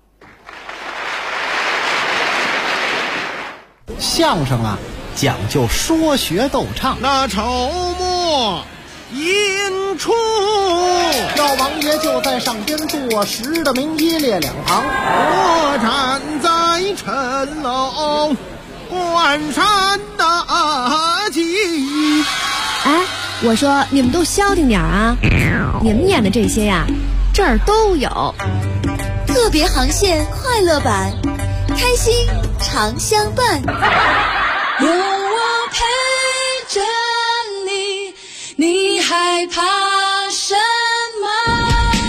相声啊，讲究说学逗唱。 那筹末引出， 赵王爷就在上边坐实的名一列两旁， 我站在城楼关山大吉。 哎，我说你们都消停点啊！你们演的这些呀，这儿都有。 特别航线快乐版，开心常相伴。 有我陪着你，你害怕什么？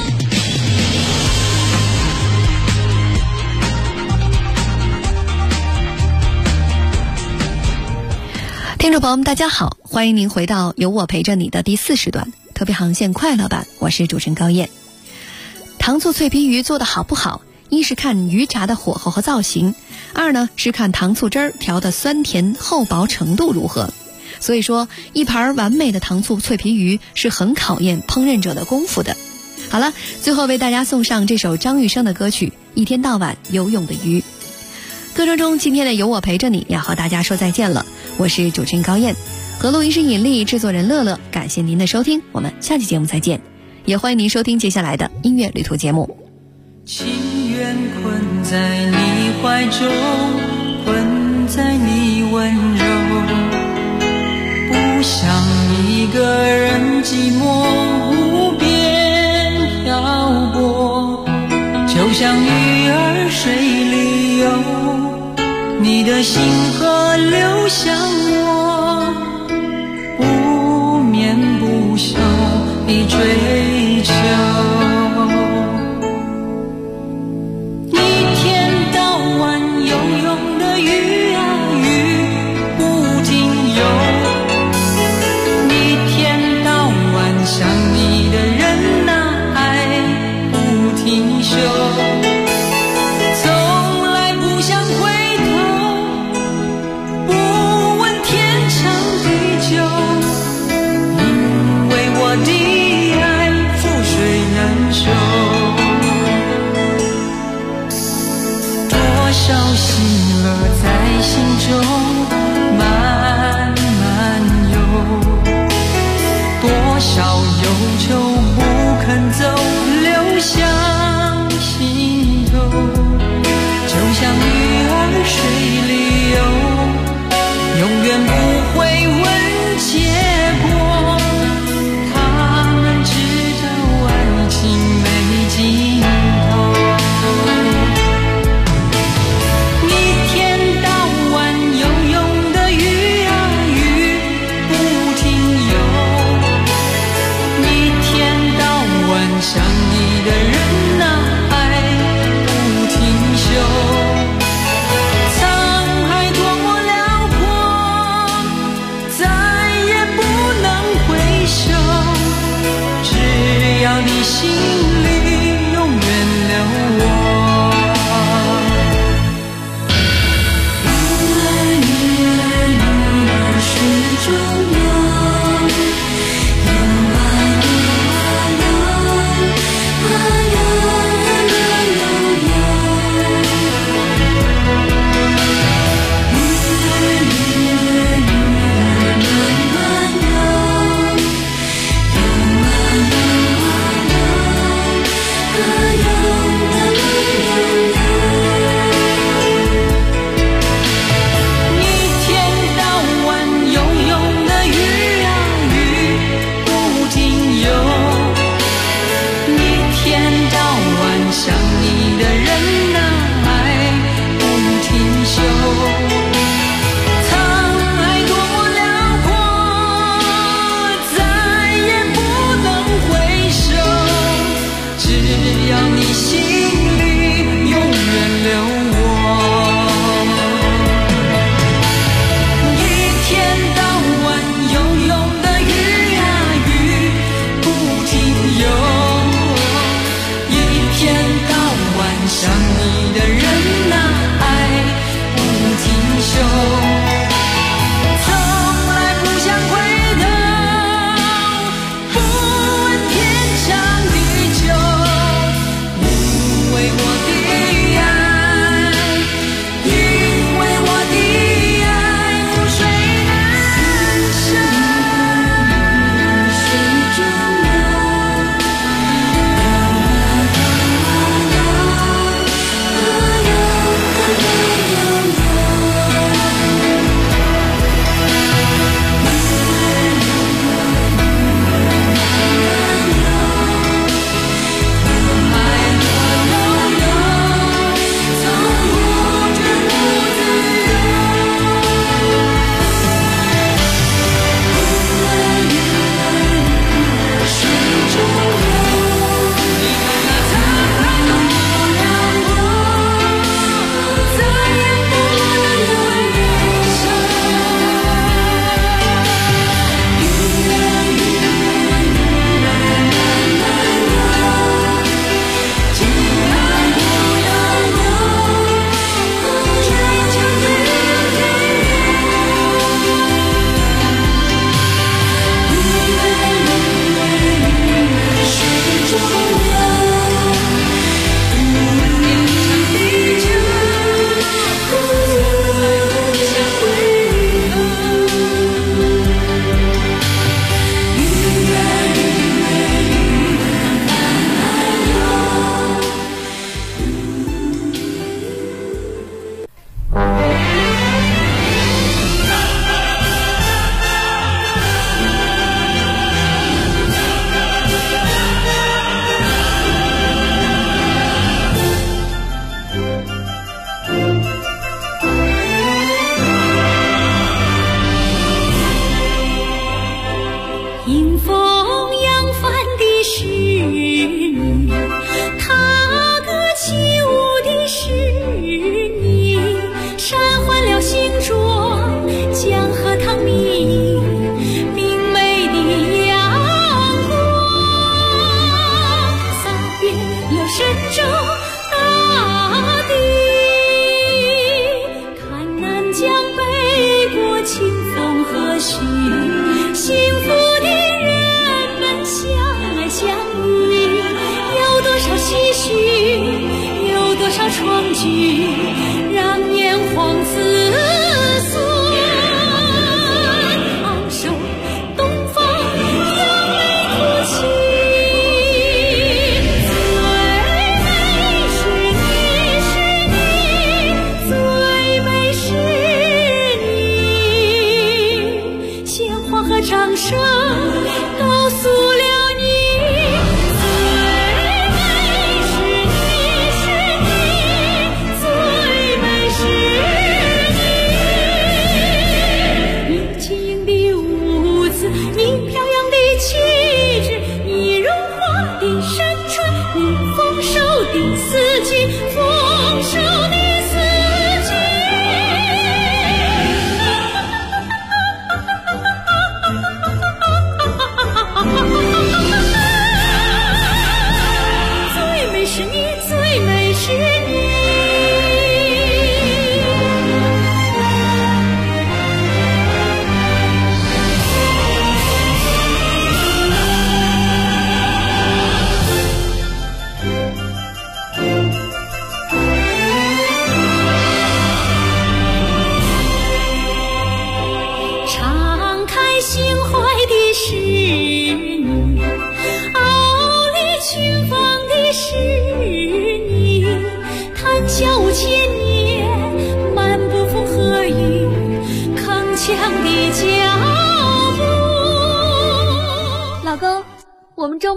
听众朋友们大家好，欢迎您回到有我陪着你的第4时段特别航线快乐版，我是主持人高燕。糖醋脆皮鱼做得好不好，一是看鱼炸的火候和造型，二呢是看糖醋汁儿调的酸甜厚薄程度如何。所以说一盘完美的糖醋脆皮鱼是很考验烹饪者的功夫的。好了，最后为大家送上这首张雨生的歌曲《一天到晚游泳的鱼》。歌声中今天的有我陪着你要和大家说再见了，我是主持人高燕，和录音师尹丽，制作人乐乐，感谢您的收听，我们下期节目再见，也欢迎您收听接下来的音乐旅途节目。 情愿困在你怀中，困在你温柔，不想一个人寂寞无边漂泊，就像鱼儿水里游，你的心河流向我，不眠不休地追求。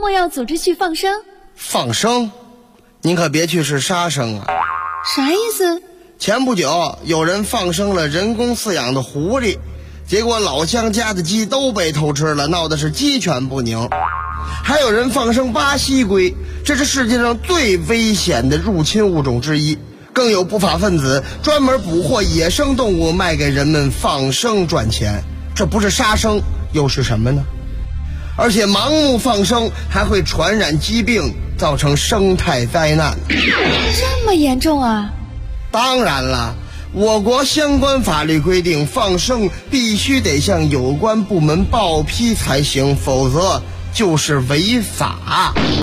末要组织去放生。 放生？您可别去是杀生啊！ 啥意思？ 前不久有人放生了人工饲养的狐狸，结果老乡家的鸡都被偷吃了，闹的是鸡犬不宁。还有人放生巴西龟，这是世界上最危险的入侵物种之一。更有不法分子专门捕获野生动物卖给人们放生赚钱，这不是杀生又是什么呢？而且盲目放生还会传染疾病，造成生态灾难。 这么严重啊？ 当然了，我国相关法律规定，放生必须得向有关部门报批才行，否则就是违法。